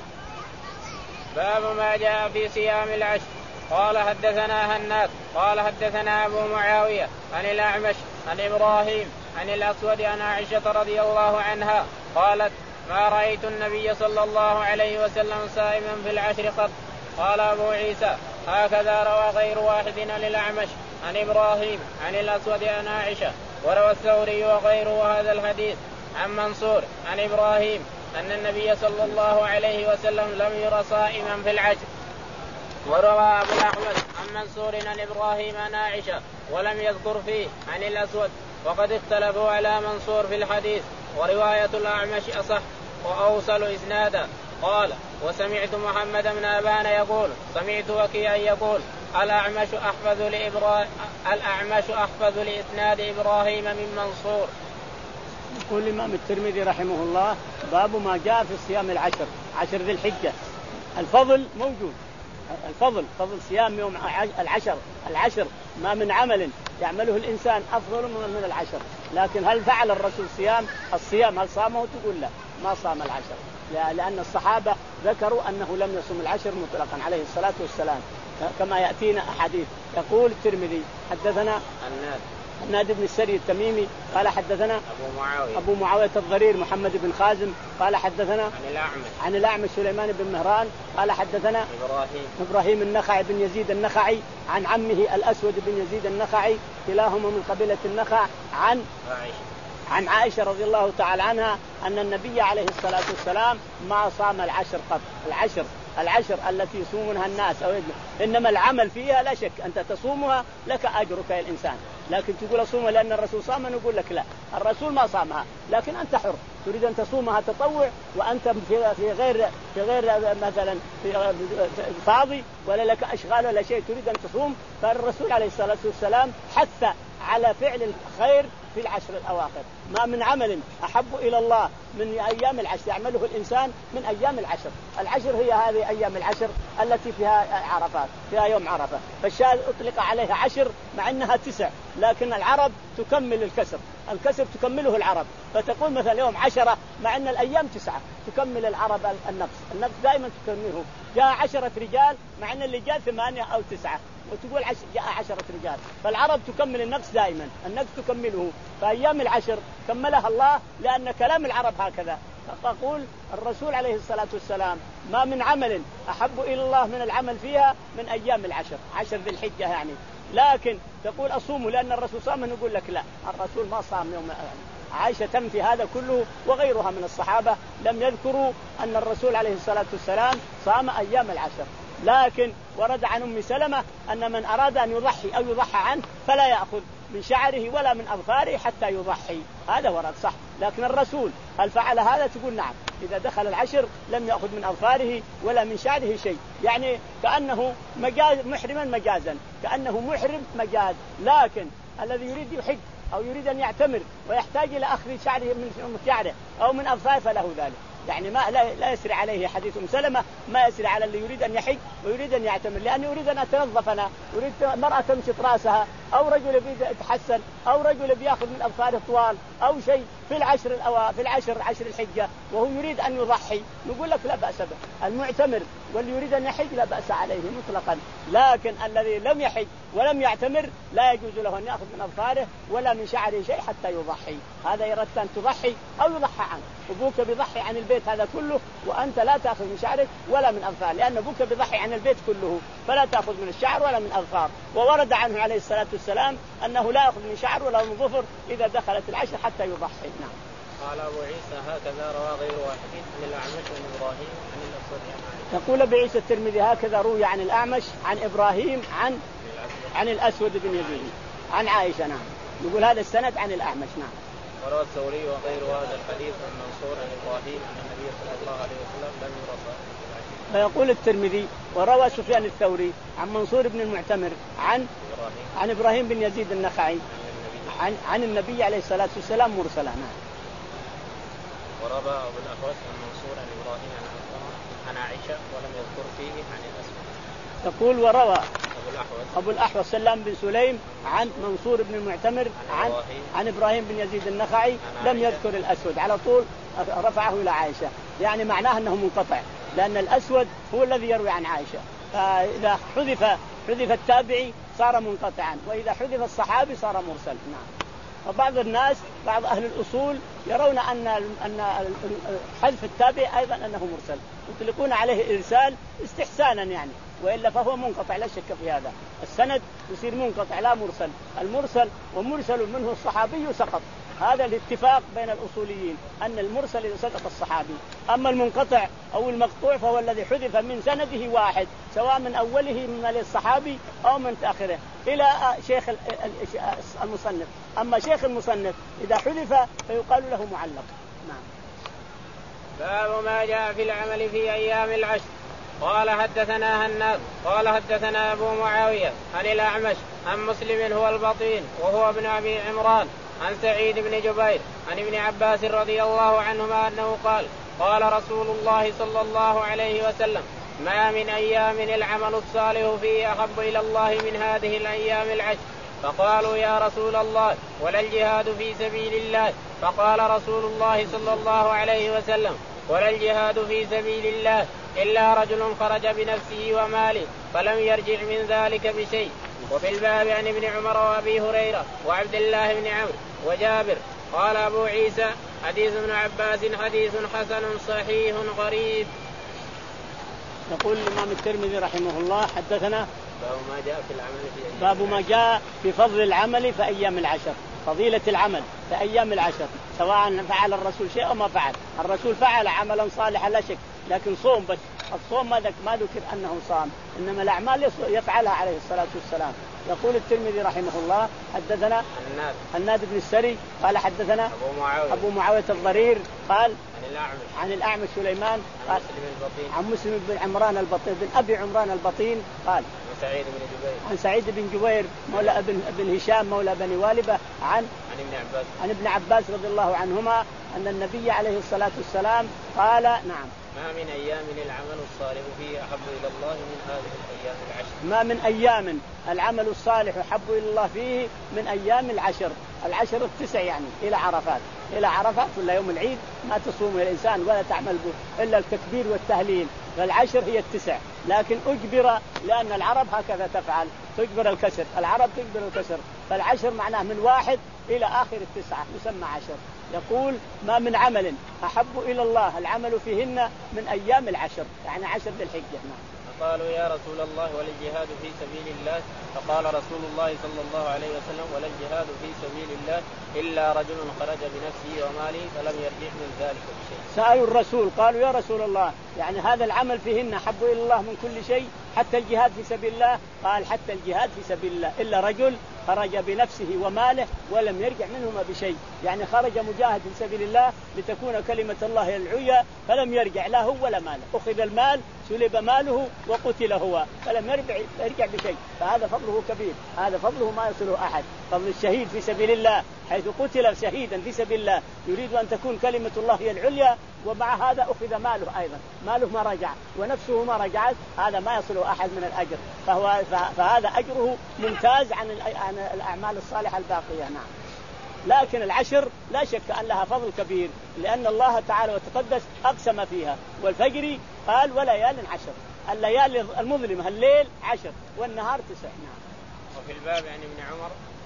Speaker 1: باب ما جاء في صيام العشر. قال حدثنا هناد قال حدثنا أبو معاوية عن الأعمش عن إبراهيم عن الأسود عن عائشة رضي الله عنها قالت ما رأيت النبي صلى الله عليه وسلم صائما في العشر قط. قال أبو عيسى هكذا روى غير واحد عن الأعمش عن إبراهيم عن الأسود عن عائشة. وروى الثوري وغيره هذا الحديث عن منصور عن إبراهيم أن النبي صلى الله عليه وسلم لم ير صائما في العشر. وروى أبو الأحمد عن منصور عن إبراهيم عن عائشة ولم يذكر فيه عن الأسود، وقد اختلفوا على منصور في الحديث، ورواية الأعمش أصح وأوصل إسنادا. قال وسمعت محمد بن أبان يقول سمعت وكيعا يقول الأعمش أحفظ لإبرا... الأعمش أحفظ لإسناد إبراهيم من منصور.
Speaker 2: يقول الإمام الترمذي رحمه الله باب ما جاء في صيام العشر عشر ذي الحجة. الفضل موجود، الفضل فضل صيام يوم العشر العشر ما من عمل يعمله الإنسان أفضل من العشر، لكن هل فعل الرسول صيام الصيام هل صامه؟ تقول لا ما صام العشر، لأن الصحابة ذكروا أنه لم يصم العشر مطلقا عليه الصلاة والسلام كما يأتينا أحاديث. يقول الترمذي حدثنا
Speaker 1: الناد
Speaker 2: الناد بن السري التميمي قال حدثنا
Speaker 1: أبو معاوية
Speaker 2: أبو معاوية الضرير محمد بن خازم قال حدثنا
Speaker 1: عن الأعمش
Speaker 2: عن الأعمش سليمان بن مهران قال حدثنا
Speaker 1: إبراهيم
Speaker 2: إبراهيم النخعي بن يزيد النخعي عن عمه الأسود بن يزيد النخعي كلاهما من قبيلة النخع عن
Speaker 1: عائشة
Speaker 2: عن عائشة رضي الله تعالى عنها أن النبي عليه الصلاة والسلام ما صام العشر قط. العشر العشر التي يصومها الناس أو إنما العمل فيها لا شك أنت تصومها لك أجرك يا الإنسان، لكن تقول أصومها لأن الرسول صام نقول لك لا، الرسول ما صامها لكن أنت حر تريد أن تصومها تطوع وأنت في في غير في غير مثلا في فاضي ولا لك أشغال ولا شيء تريد أن تصوم. فالرسول عليه الصلاة والسلام حث على فعل الخير في العشر الأواخر. ما من عمل أحب إلى الله من أيام العشر يعمله الإنسان من أيام العشر. العشر هي هذه أيام العشر التي فيها عرفات فيها يوم عرفة، فالشاذ أطلق عليها عشر مع أنها تسع، لكن العرب تكمل الكسر الكسر تكمله العرب، فتقول مثلا يوم عشرة مع أن الأيام تسعة تكمل العرب النفس النفس دائما تكمله. جاء عشرة رجال مع أن اللي جاء ثمانية أو تسعة وتقول عش... جاء عشرة رجال، فالعرب تكمل النفس دائما النفس تكمله. فأيام العشر كملها الله لأن كلام العرب هكذا. فأقول الرسول عليه الصلاة والسلام ما من عمل أحب إلى الله من العمل فيها من أيام العشر عشر ذي الحجة يعني، لكن تقول أصومه لأن الرسول صام نقول لك لا الرسول ما صام يوم. عائشة تنفي هذا كله وغيرها من الصحابة لم يذكروا أن الرسول عليه الصلاة والسلام صام أيام العشر، لكن ورد عن أم سلمة أن من أراد أن يضحي أو يضحى عنه فلا يأخذ من شعره ولا من أظفاره حتى يضحي، هذا ورد صح. لكن الرسول هل فعل هذا؟ تقول نعم، إذا دخل العشر لم يأخذ من أظفاره ولا من شعره شيء، يعني كأنه مجاز محرما مجازا كأنه محرم مجاز. لكن الذي يريد يحج أو يريد أن يعتمر ويحتاج إلى أخذ شعره من شعره أو من أظفاره فله ذلك، يعني ما لا, لا يسري عليه حديث أم سلمة ما يسري على اللي يريد أن يحج ويريد أن يعتمر، لأنه يريد أن أتنظف أنا يريد مرأة تمشط رأسها أو رجل بيتحسن أو رجل بيأخذ من أظفاره طوال أو شيء في العشر الأوا في العشر عشر الحجة وهو يريد أن يضحي نقول لك لا بأس به. المعتمر واللي يريد أن يحج لا بأس عليه مطلقا، لكن الذي لم يحج ولم يعتمر لا يجوز له أن يأخذ من أظفاره ولا من شعره شيء حتى يضحي. هذا يردت أن تضحي أو يضحى عنه، أبوك بيضحي عن البيت هذا كله وأنت لا تأخذ من شعرك ولا من أظفار، لأن أبوك بيضحي عن البيت كله فلا تأخذ من الشعر ولا من أظفار. وورد عنه عليه الصلاة والسلام أنه لا يأخذ من شعر ولا من ظفر إذا دخلت العشر حتى يضحي. نعم.
Speaker 1: قال أبو عيسى هكذا روى غير واحد عن الأعمش عن إبراهيم عن الأسود عن عائشة.
Speaker 2: يقول أبو عيسى الترمذي هكذا روي عن الأعمش عن إبراهيم عن عن الأسود بن يزيد عن عائشة. نعم. يقول هذا السند عن الأعمش. نعم.
Speaker 1: وروى الثوري وغير هذا الحديث عن منصور عن إبراهيم أن النبي صلى الله عليه وسلم لم يرى.
Speaker 2: فيقول الترمذي وروى سفيان الثوري عن منصور بن المعتمر عن
Speaker 1: إبراهيم
Speaker 2: عن إبراهيم بن يزيد النخعي عن عن النبي عليه الصلاة والسلام مرسلا. نعم.
Speaker 1: وروى أبو الأحوص عن منصور عن إبراهيم عن عائشة ولم يذكر فيه عن الأسود.
Speaker 2: تقول وروى
Speaker 1: أبو الأحوص
Speaker 2: أبو الأحوص سلام بن سليم عن منصور بن المعتمر عن عن إبراهيم بن يزيد النخعي لم يذكر الأسود، على طول رفعه إلى عائشة، يعني معناه أنه منقطع لأن الأسود هو الذي يروي عن عائشة، فإذا حذف حذف التابعي صار منقطعا وإذا حذف الصحابي صار مرسل. نعم. وبعض الناس بعض أهل الأصول يرون أن أن حذف التابع أيضا أنه مرسل، يطلقون عليه إرسال استحسانا يعني، وإلا فهو منقطع لا شك في هذا. السند يصير منقطع لا مرسل، المرسل ومرسل منه الصحابي سقط، هذا الاتفاق بين الأصوليين أن المرسل إذا سقط الصحابي، أما المنقطع أو المقطوع فهو الذي حذف من سنده واحد سواء من أوله من الصحابي أو من آخره إلى شيخ المصنف. أما شيخ المصنف إذا حذف فيقال له معلق. نعم.
Speaker 1: باب ما جاء في العمل في أيام العشر. قال حدثنا هناد قال حدثنا أبو معاوية عن الأعمش عن مسلم هو البطين وهو ابن أبي عمران عن سعيد بن جبير عن ابن عباس رضي الله عنهما أنه قال قال رسول الله صلى الله عليه وسلم ما من أيام العمل الصالح فيه أحب إلى الله من هذه الأيام العشر. فقالوا يا رسول الله ولا الجهاد في سبيل الله؟ فقال رسول الله صلى الله عليه وسلم ولا الجهاد في سبيل الله إلا رجل خرج بنفسه وماله فلم يرجع من ذلك بشيء. وفي الباب عن ابن عمر وأبي هريرة وعبد الله بن عمرو وجابر. قال أبو عيسى حديث ابن عباس حديث حسن صحيح غريب.
Speaker 2: يقول الإمام الترمذي رحمه الله حدثنا
Speaker 1: باب ما جاء في العمل في أيام
Speaker 2: باب ما جاء في فضل العمل في أيام العشر، فضيلة العمل في أيام العشر سواء فعل الرسول شيء أو ما فعل. الرسول فعل عملا صالحا لا شك، لكن صوم بس، الصوم ما ذكر ما ذكر أنه صام، إنما الأعمال يفعلها عليه الصلاة والسلام. يقول الترمذي رحمه الله حدثنا
Speaker 1: الناد
Speaker 2: الناد بن السري قال حدثنا
Speaker 1: أبو معاوية
Speaker 2: أبو معاوية الضرير قال
Speaker 1: عن الأعمش
Speaker 2: عن الأعمش سليمان قال
Speaker 1: مسلم
Speaker 2: عن مسلم بن عمران البطين بن أبي عمران البطين قال
Speaker 1: عن سعيد بن جبير
Speaker 2: عن سعيد بن جبير مولى ابن ابن هشام مولى بني والبة عن
Speaker 1: عن ابن عباس
Speaker 2: عن ابن عباس رضي الله عنهما أن النبي عليه الصلاة والسلام قال نعم
Speaker 1: ما من أيام العمل الصالح فيه أحب إلى الله من هذه الأيام العشر.
Speaker 2: ما من أيام العمل الصالح أحب إلى الله فيه من أيام العشر، العشر التسع يعني إلى عرفات، إلى عرفات ولا يوم العيد ما تصوم الإنسان ولا تعمل به إلا التكبير والتهليل، فالعشر هي التسع، لكن أجبر لأن العرب هكذا تفعل، تجبر الكسر، العرب تجبر الكسر، فالعشر معناه من واحد إلى آخر التسعة يسمى عشر. يقول ما من عمل أحب إلى الله العمل فيهن من أيام العشر، يعني عشر ذي الحجة.
Speaker 1: فقالوا يا رسول الله ولا الجهاد في سبيل الله؟ فقال رسول الله صلى الله عليه وسلم ولا الجهاد في سبيل الله إلا رجل خرج بنفسه وماله فلم يرجع من ذلك بشيء.
Speaker 2: سألوا الرسول قالوا يا رسول الله يعني هذا العمل فيهن أحب إلى الله من كل شيء حتى الجهاد في سبيل الله؟ قال حتى الجهاد في سبيل الله إلا رجل خرج بنفسه وماله ولم يرجع منهما بشيء، يعني خرج مجاهد في سبيل الله لتكون كلمة الله العليا فلم يرجع لا هو ولا ماله، أخذ المال سلب ماله وقتل هو فلم يرجع, يرجع بشيء، فهذا فضله كبير، هذا فضله ما يصله أحد. فضل الشهيد في سبيل الله حيث قتل شهيدا في سبيل الله يريد أن تكون كلمة الله هي العليا، ومع هذا أخذ ماله أيضا، ماله ما رجع ونفسه ما رجعت، هذا ما يصله أحد من الأجر، فهو فهذا أجره ممتاز عن عن الأعمال الصالحة الباقية. نعم. لكن العشر لا شك أن لها فضل كبير، لأن الله تعالى وتقدس أقسم فيها، والفجر قال وليال عشر، الليالي المظلمة الليل عشر والنهار تسع. نعم.
Speaker 1: وفي الباب عن ابن عمر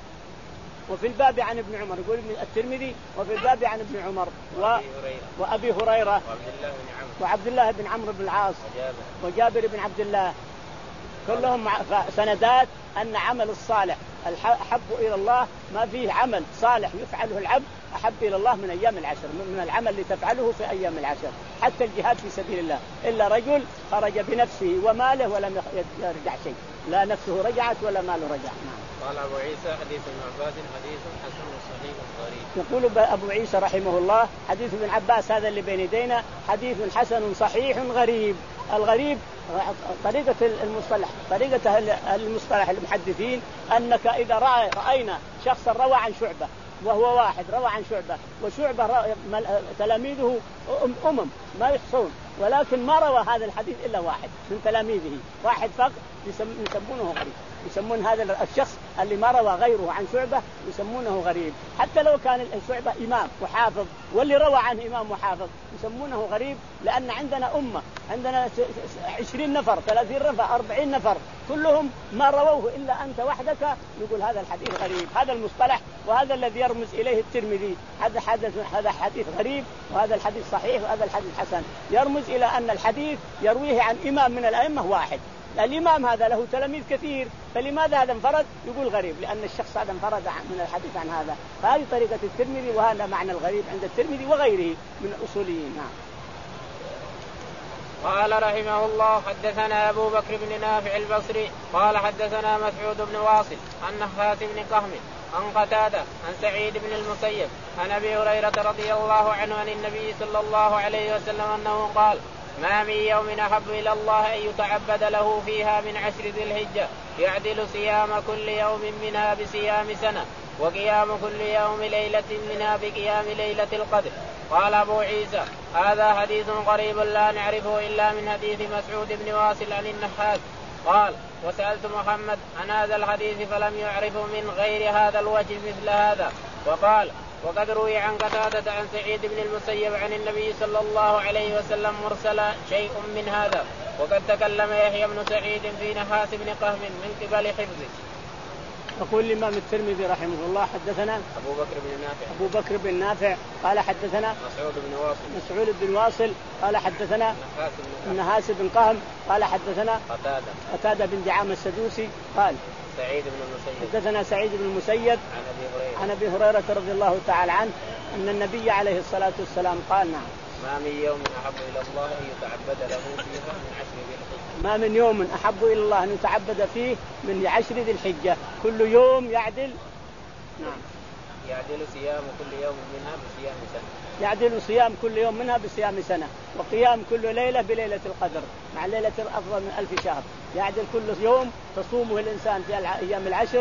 Speaker 2: وفي الباب عن ابن عمر يقول الترمذي وفي الباب عن ابن عمر و... وأبي هريرة
Speaker 1: وعبد الله بن عمرو
Speaker 2: وعبد الله بن عمرو بن العاص
Speaker 1: وجابر,
Speaker 2: وجابر بن عبد الله، كلهم سندات أن عمل الصالح أحب إلى الله، ما فيه عمل صالح يفعله العبد أحب إلى الله من أيام العشر، من العمل اللي تفعله في أيام العشر، حتى الجهاد في سبيل الله إلا رجل خرج بنفسه وماله ولم يرجع شيء، لا نفسه رجعت ولا ماله رجع. نعم.
Speaker 1: قال أبو عيسى حديث ابن عباس حديث حسن صحيح غريب.
Speaker 2: يقول أبو عيسى رحمه الله حديث ابن عباس هذا اللي بين يدينا حديث حسن صحيح غريب. الغريب طريقة المصطلح طريقة المصطلح المحدثين أنك إذا رأينا شخصا روى عن شعبة وهو واحد روى عن شعبة وشعبة تلاميذه أمم ما يحصون، ولكن ما روى هذا الحديث إلا واحد من تلاميذه، واحد فقط يسمونه غريب، يسمون هذا الشخص اللي ما روى غيره عن شعبة يسمونه غريب، حتى لو كان شعبة إمام وحافظ واللي روى عنه إمام وحافظ يسمونه غريب، لأن عندنا أمة عندنا عشرين نفر ثلاثين نفر أربعين نفر كلهم ما رووه إلا أنت وحدك، يقول هذا الحديث غريب. هذا المصطلح وهذا الذي يرمز إليه الترمذي، هذا حدث هذا حديث غريب وهذا الحديث صحيح وهذا الحديث حسن، يرمز إلى أن الحديث يرويه عن إمام من الأئمة واحد، الإمام هذا له تلاميذ كثير، فلماذا هذا انفرد؟ يقول غريب لأن الشخص هذا انفرد من الحديث عن هذا، فهذه طريقة الترمذي وهذا معنى الغريب عند الترمذي وغيره من الأصوليين. نعم.
Speaker 1: قال رحمه الله حدثنا أبو بكر بن نافع البصري قال حدثنا مسعود بن واصل عن نخاس بن قهم عن قتادة عن سعيد بن المسيب عن أبي هريرة رضي الله عنه عن النبي صلى الله عليه وسلم أنه قال ما من يوم أحب إلى الله أن يتعبد له فيها من عشر ذي الحجة يعدل صيام كل يوم منها بصيام سنة وقيام كل يوم ليلة منها بقيام ليلة القدر. قال أبو عيسى هذا حديث غريب لا نعرفه إلا من حديث مسعود بن واصل عن النحاس. قال وسألت محمد عن هذا الحديث فلم يعرفه من غير هذا الوجه مثل هذا. وقال وقد روي عن قتادة عن سعيد بن المسيب عن النبي صلى الله عليه وسلم مرسلا شيء من هذا. وقد تكلم يحيى بن سعيد في نحاس بن قهم من قبل حفظه.
Speaker 2: يقول الإمام الترمذي رحمه الله حدثنا
Speaker 1: أبو بكر بن نافع
Speaker 2: أبو بكر بن نافع قال حدثنا
Speaker 1: مسعود بن واصل
Speaker 2: مسعود بن واصل قال حدثنا نحاس بن قهم قال حدثنا
Speaker 1: قتادة
Speaker 2: قتادة بن دعامة السدوسي قال
Speaker 1: سعيد بن المسيب
Speaker 2: حدثنا سعيد بن المسيب
Speaker 1: عن أبي هريرة
Speaker 2: عن أبي هريرة رضي الله تعالى عنه أن النبي عليه الصلاة والسلام قال نعم
Speaker 1: ما من يوم أحب إلى الله أن يتعبد له فيها من عشر ذي الحجة
Speaker 2: ما من يوم أحب إلى الله أن يتعبد فيه من عشر ذي الحجة كل يوم يعدل نعم
Speaker 1: يعدل صيام كل يوم منها بصيام سنة
Speaker 2: يعدل صيام كل يوم منها بصيام سنة وقيام كل ليلة بليلة القدر مع ليلة أفضل من ألف شهر. يعدل كل يوم تصومه الإنسان في أيام العشر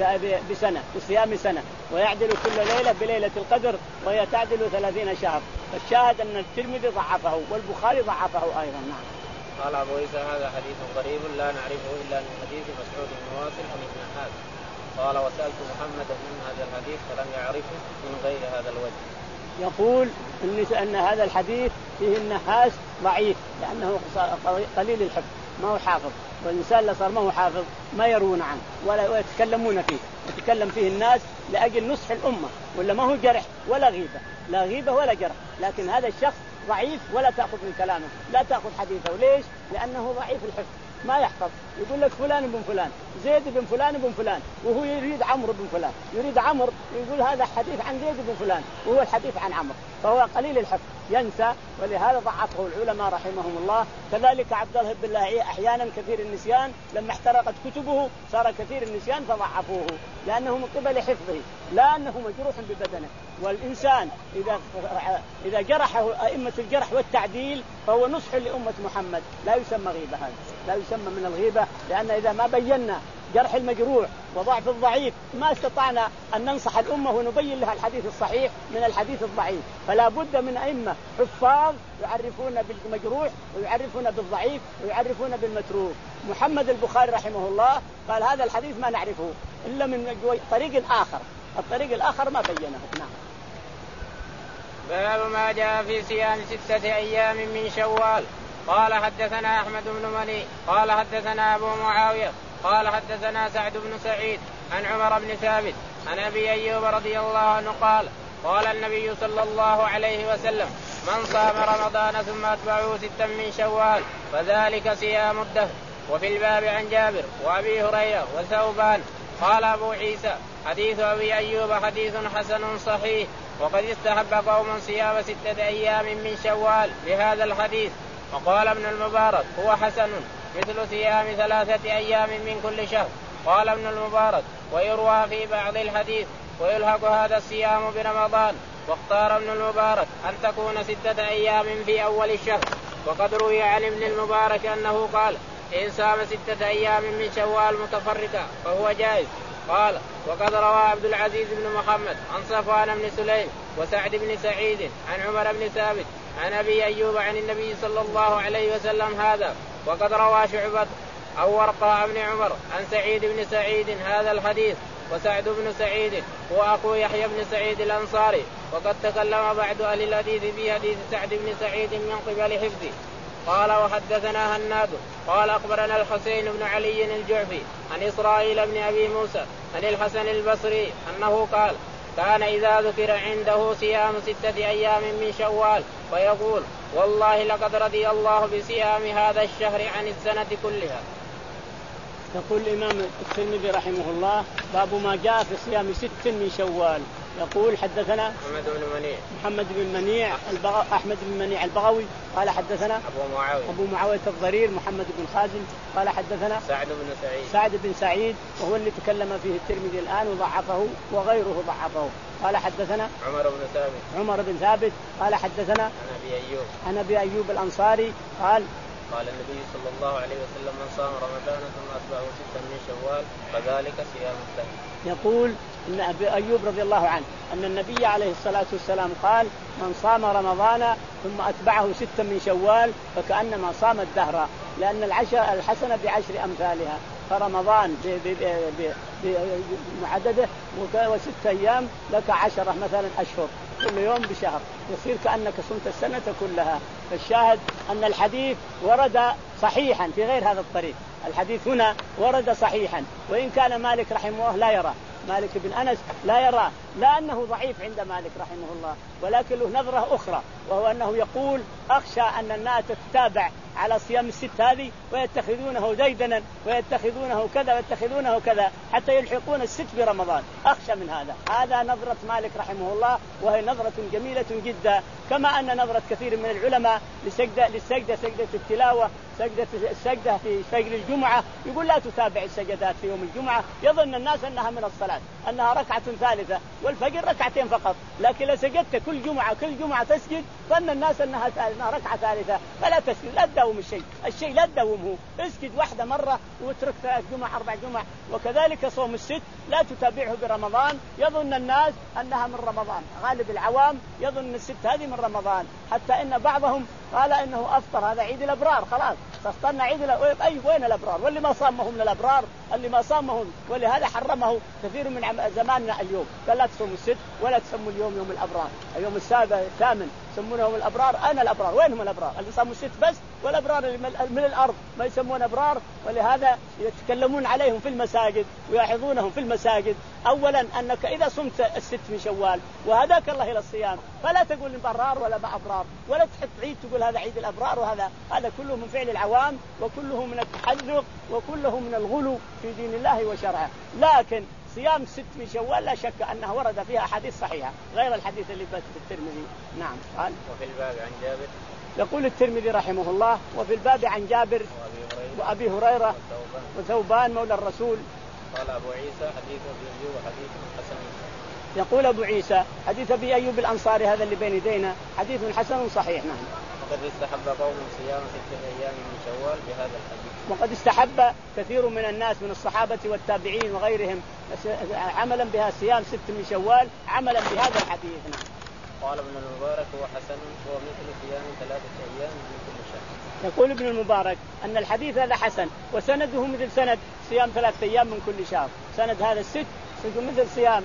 Speaker 2: بسنة بصيام سنة ويعدل كل ليلة بليلة القدر وهي تعدل ثلاثين شهر. فالشاهد أن الترمذي ضعفه والبخاري ضعفه أيضا. نعم.
Speaker 1: قال أبو عيسى هذا حديث غريب لا نعرفه إلا من حديث مسعود بن واصل عن ابن عباس. قال وسألت محمد من هذا الحديث فلم يعرفه من غير هذا الوجه.
Speaker 2: يقول أن هذا الحديث فيه النحاس ضعيف لأنه قليل الحفظ ما هو حافظ والإنسان اللي صار ما هو حافظ ما يروون عنه ولا يتكلمون فيه يتكلم فيه الناس لأجل نصح الأمة ولا ما هو جرح ولا غيبة لا غيبة ولا جرح. لكن هذا الشخص ضعيف ولا تأخذ من كلامه لا تأخذ حديثه. ليش؟ لأنه ضعيف الحفظ ما يحفظ. يقول لك فلان بن فلان زيد بن فلان بن فلان وهو يريد عمرو بن فلان يريد عمرو يقول هذا حديث عن زيد بن فلان وهو الحديث عن عمرو فهو قليل الحفظ ينسى ولهذا ضعفه العلماء رحمهم الله. كذلك عبد الله بن لاهي أحيانا كثير النسيان لما احترقت كتبه صار كثير النسيان فضعفوه لأنه من قبل حفظه لا أنه مجروح ببدنه. والإنسان إذا إذا جرحه أئمة الجرح والتعديل فهو نصح لأمة محمد لا يسمى غيبة. هذا لا يسمى من الغيبة لأن إذا ما بينا جرح المجروح وضعف الضعيف ما استطعنا أن ننصح الأمة ونبين لها الحديث الصحيح من الحديث الضعيف. فلا بد من أئمة حفاظ يعرفون بالمجروح ويعرفون بالضعيف ويعرفون بالمتروك. محمد البخاري رحمه الله قال هذا الحديث ما نعرفه إلا من طريق آخر الطريق الآخر ما بينه. نعم.
Speaker 1: باب ما جاء في صيام ستة أيام من شوال. قال حدثنا أحمد بن مني قال حدثنا أبو معاوية قال حدثنا سعد بن سعيد عن عمر بن ثابت عن أبي أيوب رضي الله عنه قال قال النبي صلى الله عليه وسلم من صام رمضان ثم أتبعه ستا من شوال فذلك صيام الدهر. وفي الباب عن جابر وأبي هريرة وثوبان. قال أبو عيسى حديث أبي أيوب حديث حسن صحيح. وقد استحب قوم صيام ستة أيام من شوال بهذا الحديث. وقال ابن المبارك هو حسن مثل صيام ثلاثة أيام من كل شهر. قال ابن المبارك ويروى في بعض الحديث ويلحق هذا الصيام برمضان. واختار ابن المبارك أن تكون ستة أيام في أول الشهر. وقد روي عن ابن المبارك أنه قال إن صام ستة أيام من شوال متفرقة فهو جائز. قال وقد روى عبد العزيز بن محمد عن صفوان بن سليم وسعد بن سعيد عن عمر بن ثابت عن أبي أيوب عن النبي صلى الله عليه وسلم هذا. وقد روى شعبة أو ورقاء بن عمر عن سعيد بن سعيد هذا الحديث. وسعد بن سعيد هو أخو يحيى بن سعيد الأنصاري. وقد تكلم بعض أهل الحديث في حديث سعد بن سعيد من قبل حفظه. قال وحدثنا هناد قال أخبرنا الحسين بن علي الجعفي عن إسرائيل بن أبي موسى عن الحسن البصري أنه قال كان إذا ذكر عنده صيام ستة أيام من شوال فيقول والله لقد رضي الله بصيام هذا الشهر عن السنة كلها.
Speaker 2: يقول الإمام الترمذي رحمه الله باب ما جاء في صيام ست من شوال. يقول حدثنا
Speaker 1: محمد بن منيع
Speaker 2: محمد بن منيع البغ... أحمد بن منيع البغوي قال حدثنا
Speaker 1: أبو معاوية
Speaker 2: أبو معاوية الضرير محمد بن خازم قال حدثنا
Speaker 1: سعد بن سعيد
Speaker 2: سعد بن سعيد وهو اللي تكلم فيه الترمذي الآن وضعفه وغيره ضعفه. قال حدثنا
Speaker 1: عمر بن ثابت
Speaker 2: عمر بن ثابت قال حدثنا
Speaker 1: عن أبي أيوب
Speaker 2: عن أبي أيوب الأنصاري قال
Speaker 1: قال النبي صلى الله عليه وسلم من صام رمضان ثم أتبعه ستا من شوال فذلك صيام الدهر. يقول ان ابي ايوب رضي الله عنه ان النبي عليه الصلاه والسلام قال من صام رمضان ثم اتبعه ستا من شوال فكانما صام الدهر، لان العشر الحسنه بعشر امثالها، فرمضان بعدده وست ايام لك عشره مثلا اشهر كل يوم بشهر، يصير كانك صمت السنه كلها. فالشاهد ان الحديث ورد صحيحا في غير هذا الطريق، الحديث هنا ورد صحيحا وإن كان مالك رحمه الله لا يرى، مالك بن أنس لا يرى، لا أنه ضعيف عند مالك رحمه الله، ولكن له نظرة أخرى، وهو أنه يقول أخشى أن الناس تتابع على صيام الست هذه ويتخذونه ديدنا ويتخذونه كذا ويتخذونه كذا حتى يلحقون الست برمضان، أخشى من هذا. هذا نظرة مالك رحمه الله، وهي نظرة جميلة جدا، كما أن نظرة كثير من العلماء لسجدة للسجدة سجدة التلاوة سجدة السجدة في فجر الجمعة، يقول لا تتابع السجدات في يوم الجمعة، يظن الناس أنها من الصلاة أنها ركعة ثالثة والفجر ركعتين فقط، لكن لو سجدت كل جمعة كل جمعة تسجد ظن الناس أنها ركعة ثالثة، فلا تسجد، لا تداوم الشيء، الشيء لا تداومه، اسجد واحدة مرة واترك ثلاث جمع أربع جمع. وكذلك صوم الست لا تتابعه برمضان، يظن الناس أنها من رمضان، غالب العوام يظن الست هذه من رمضان، حتى إن بعضهم قال إنه أفطر هذا عيد الأبرار، خلاص تفطرنا عيد الأبرار. أي وين الأبرار؟ واللي ما صامهم من الأبرار، اللي ما صامهم، ولهذا حرمه كثير من زماننا اليوم، قال لا تصوموا الست ولا تسموا اليوم يوم الأبرار، اليوم السابع الثامن يسمونهم الأبرار. أنا الأبرار وينهم الأبرار؟ اللي صاموا الست بس، والأبرار اللي من الأرض ما يسمون أبرار، ولهذا يتكلمون عليهم في المساجد ويعظونهم في المساجد. أولا أنك إذا صمت الست من شوال وهداك الله إلى الصيام فلا تقول برار ولا ما أبرار، ولا تحط عيد تقول هذا عيد الأبرار، وهذا هذا كله من فعل العوام، وكله من التحذر، وكله من الغلو في دين الله وشرعه. لكن صيام ست من شوال لا شك أنها ورد فيها حديث صحيحة غير الحديث اللي بات في الترمذي. نعم. قال وفي الباب عن جابر،
Speaker 2: يقول الترمذي رحمه الله وفي الباب عن جابر وأبي هريرة وثوبان مولى الرسول.
Speaker 1: قال أبو عيسى حديث أبي أيوب حديث حسن.
Speaker 2: يقول أبو عيسى حديث أبي أيوب الأنصاري هذا اللي بين يدينا حديث حسن صحيح. نعم.
Speaker 1: وقد استحب قوم صيام ستة أيام من شوال بهذا الحديث.
Speaker 2: وقد استحب كثير من الناس من الصحابة والتابعين وغيرهم عملا بها صيام ست من شوال عملا بهذا الحديث. نعم.
Speaker 1: قال ابن المبارك هو حسن هو مثل صيام ثلاثة أيام من كل شهر.
Speaker 2: يقول ابن المبارك أن الحديث هذا حسن وسنده مثل سند صيام ثلاثة أيام من كل شهر، سند هذا الست مثل صيام.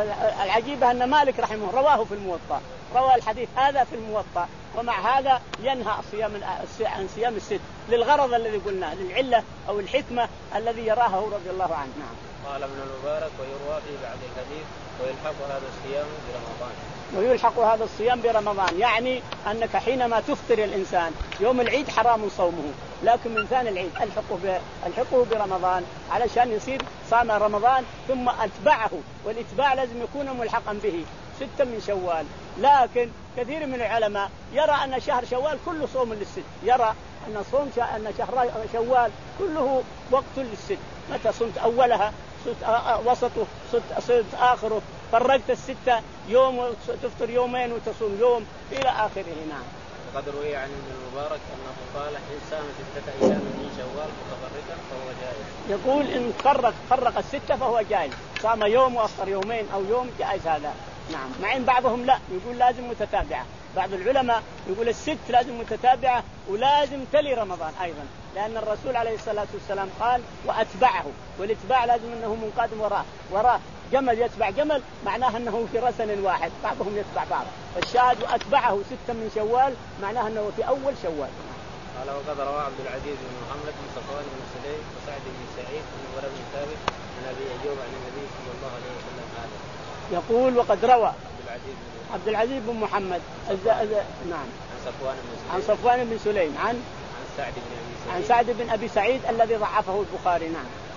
Speaker 2: العجيبة أن مالك رحمه رواه في الموطأ، روى الحديث هذا في الموطأ، ومع هذا ينهى صيام عن صيام الست للغرض الذي قلناه، للعلة أو الحكمة الذي يراه رضي الله عنه. نعم.
Speaker 1: قال ابن المبارك ويروى في بعد الحديث ويلحق هذا الصيام برمضان.
Speaker 2: ويلحق هذا الصيام برمضان، يعني أنك حينما تفطر الإنسان يوم العيد حرام صومه، لكن من ثاني العيد ألحقه ألحقه برمضان علشان يصير صام رمضان ثم أتبعه، والإتباع لازم يكون ملحقا به ستة من شوال. لكن كثير من العلماء يرى أن شهر شوال كله صوم للست، يرى أن صوم أن شهر شوال كله وقت للست، متى صمت أولها صمت وسطه صمت آخره، فرقت الستة يوم تفطر يومين وتصوم يوم إلى آخره. نعم.
Speaker 1: وقد روي عن ابن المبارك أنه قال إن صام ستة أيام من شوال متفرقا فهو جائز.
Speaker 2: يقول إن فرق فرق الستة فهو جائز، صام يوم وأفطر يومين أو يوم جائز هذا. نعم. مع إن بعضهم لا يقول لازم متتابعة، بعض العلماء يقول الست لازم متتابعة ولازم تلي رمضان أيضا، لأن الرسول عليه الصلاة والسلام قال وأتبعه، والاتباع لازم أنه منقاد وراه وراه جمل يتبع جمل، معناه أنه في رسن واحد، بعضهم يتبع بعض. فالشاهد وأتبعه ستة من شوال معناه أنه في أول شوال.
Speaker 1: قال وقد روى عبد العزيز بن محمد بن صفوان بن سليم وسعد بن سعيد بن عمر بن ثابت عن أبي أيوب عن النبي صلى الله عليه وسلم هذا.
Speaker 2: يقول وقد روى
Speaker 1: عبد العزيز بن
Speaker 2: عبد العزيز بن محمد الز... نعم
Speaker 1: عن صفوان بن سليم
Speaker 2: عن صفوان بن سليم عن
Speaker 1: عن سعد بن أبي سعيد
Speaker 2: عن سعد بن أبي سعيد الذي ضعفه البخاري. نعم.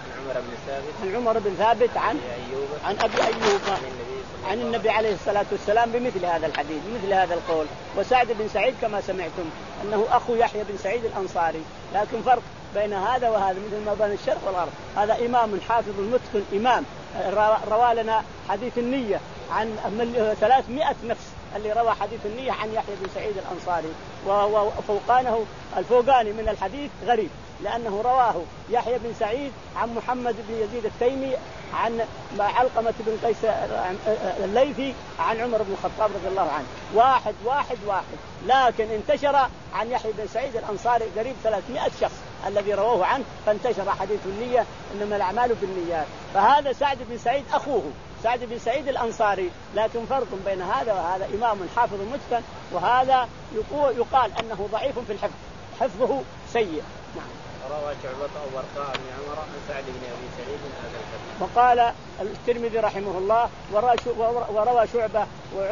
Speaker 1: عن عمر بن ثابت
Speaker 2: عن عمر بن ثابت عن
Speaker 1: أيوب
Speaker 2: عن أبي أيوب
Speaker 1: عن النبي,
Speaker 2: عن النبي عليه الصلاة والسلام بمثل هذا الحديث بمثل هذا القول. وسعد بن سعيد كما سمعتم أنه أخو يحيى بن سعيد الأنصاري، لكن فرق بين هذا وهذا مثل ما بين الشرق والغرب. هذا إمام حافظ متقن إمام روى لنا حديث النية عن ثلاثمائة نفس اللي روى حديث النية عن يحيى بن سعيد الأنصاري، وفوقانه الفوقاني من الحديث غريب لأنه رواه يحيى بن سعيد عن محمد بن يزيد التيمي عن علقمة بن قيس الليثي عن عمر بن الخطاب رضي الله عنه، واحد واحد واحد، لكن انتشر عن يحيى بن سعيد الأنصاري قريب ثلاثمائة شخص الذي رواه عنه، فانتشر حديث النية إنما الأعمال بالنيات. فهذا سعد بن سعيد أخوه سعد بن سعيد الأنصاري، لكن فرق بين هذا وهذا، إمام حافظ متقن، وهذا يقال أنه ضعيف في الحفظ، حفظه سيء. نعم.
Speaker 1: روى شعبة أو ورقاء بن عمر عن سعد بن أبي سعيد هذا الحديث.
Speaker 2: وقال الترمذي رحمه الله وروى شعبة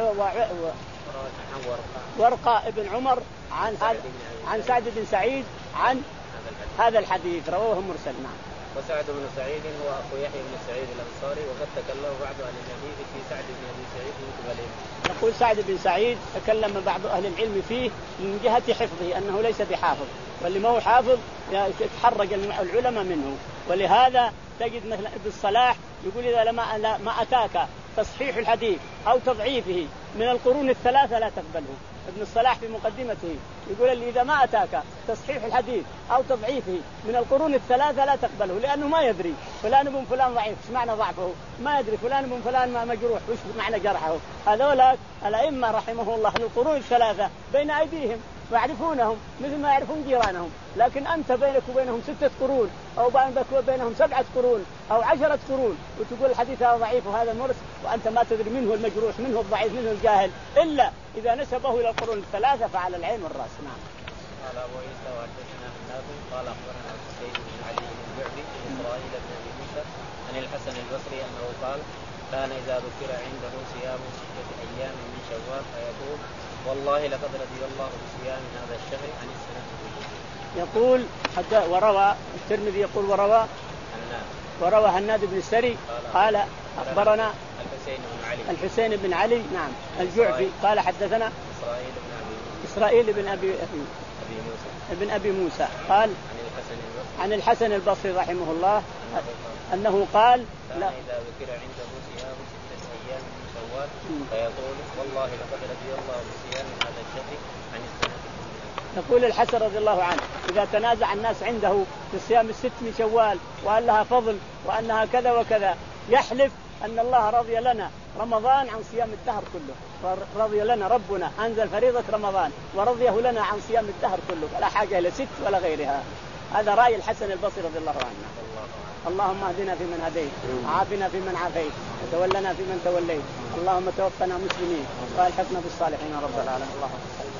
Speaker 2: ورقاء بن عمر عن عن سعد بن سعيد عن هذا الحديث رواه مرسل. نعم.
Speaker 1: وسعد بن سعيد هو أخو يحيى بن سعيد الأنصاري، وقد تكلم بعض أهل الحديث في سعد بن أبي سعيد من قبلهم.
Speaker 2: يقول سعد بن سعيد تكلم بعض أهل العلم فيه من جهة حفظه أنه ليس بحافظ، واللي ما هو حافظ يتحرج العلماء منه. ولهذا تجد مثلا ابن الصلاح يقول إذا لما ما أتاك تصحيح الحديث أو تضعيفه من القرون الثلاثة لا تقبله. ابن الصلاح في مقدمته يقول اللي إذا ما أتاك تصحيح الحديث أو تضعيفه من القرون الثلاثة لا تقبله، لأنه ما يدري فلان بن فلان ضعيف ايش معنى ضعفه، ما يدري فلان بن فلان ما مجروح ايش معنى جرحه. هذولا الأئمة رحمه الله للقرون الثلاثة بين أيديهم ويعرفونهم مثل ما يعرفون جيرانهم، لكن أنت بينك وبينهم ستة قرون أو بينك وبينهم سبعة قرون أو عشرة قرون وتقول الحديث هذا ضعيف وهذا مرس، وأنت ما تدري منه المجروح منه الضعيف منه الجاهل، إلا إذا نسبه إلى القرون الثلاثة فعلى العين والرأس. نعم.
Speaker 1: قال أبو عيسى وحدثنا حناد قال أخبرنا الحسين بن علي بن الجعفي بن إسرائيل بن أبي موسى عن الحسن البصري أنه قال كان إذا ذكر عنده صيام ستة أيام من شوال فيقول والله لقد رضي الله بصيام هذا الشهر عن السنة كلها.
Speaker 2: يقول حتى وروى الترمذي يقول وروى
Speaker 1: هناد
Speaker 2: وروى هناد بن السري قال أخبرنا
Speaker 1: الحسين بن علي
Speaker 2: الحسين بن علي نعم الجعفي قال حدثنا
Speaker 1: إسرائيل بن أبي موسى
Speaker 2: إسرائيل بن أبي
Speaker 1: أبي موسى
Speaker 2: ابن أبي موسى قال
Speaker 1: عن الحسن البصري
Speaker 2: عن الحسن البصري رحمه الله أنه قال
Speaker 1: لا إذا ذكر عنده صيام ستة أيام من شوال فيقول والله لقد رضي الله بصيام هذا الشهر عن السنة كلها.
Speaker 2: يقول الحسن رضي الله عنه إذا تنازع الناس عنده في صيام الست من شوال وأن لها فضل وأنها كذا وكذا يحلف أن الله رضي لنا رمضان عن صيام الدهر كله، رضي لنا ربنا أنزل فريضة رمضان ورضيه لنا عن صيام الدهر كله ولا حاجة إلى ست ولا غيرها. هذا رأي الحسن البصري رضي الله عنه. اللهم اهدنا فيمن هديت وعافنا فيمن عافيت وتولنا فيمن توليت، اللهم توفنا مسلمين والحقنا بالصالحين رب العالمين. اللهم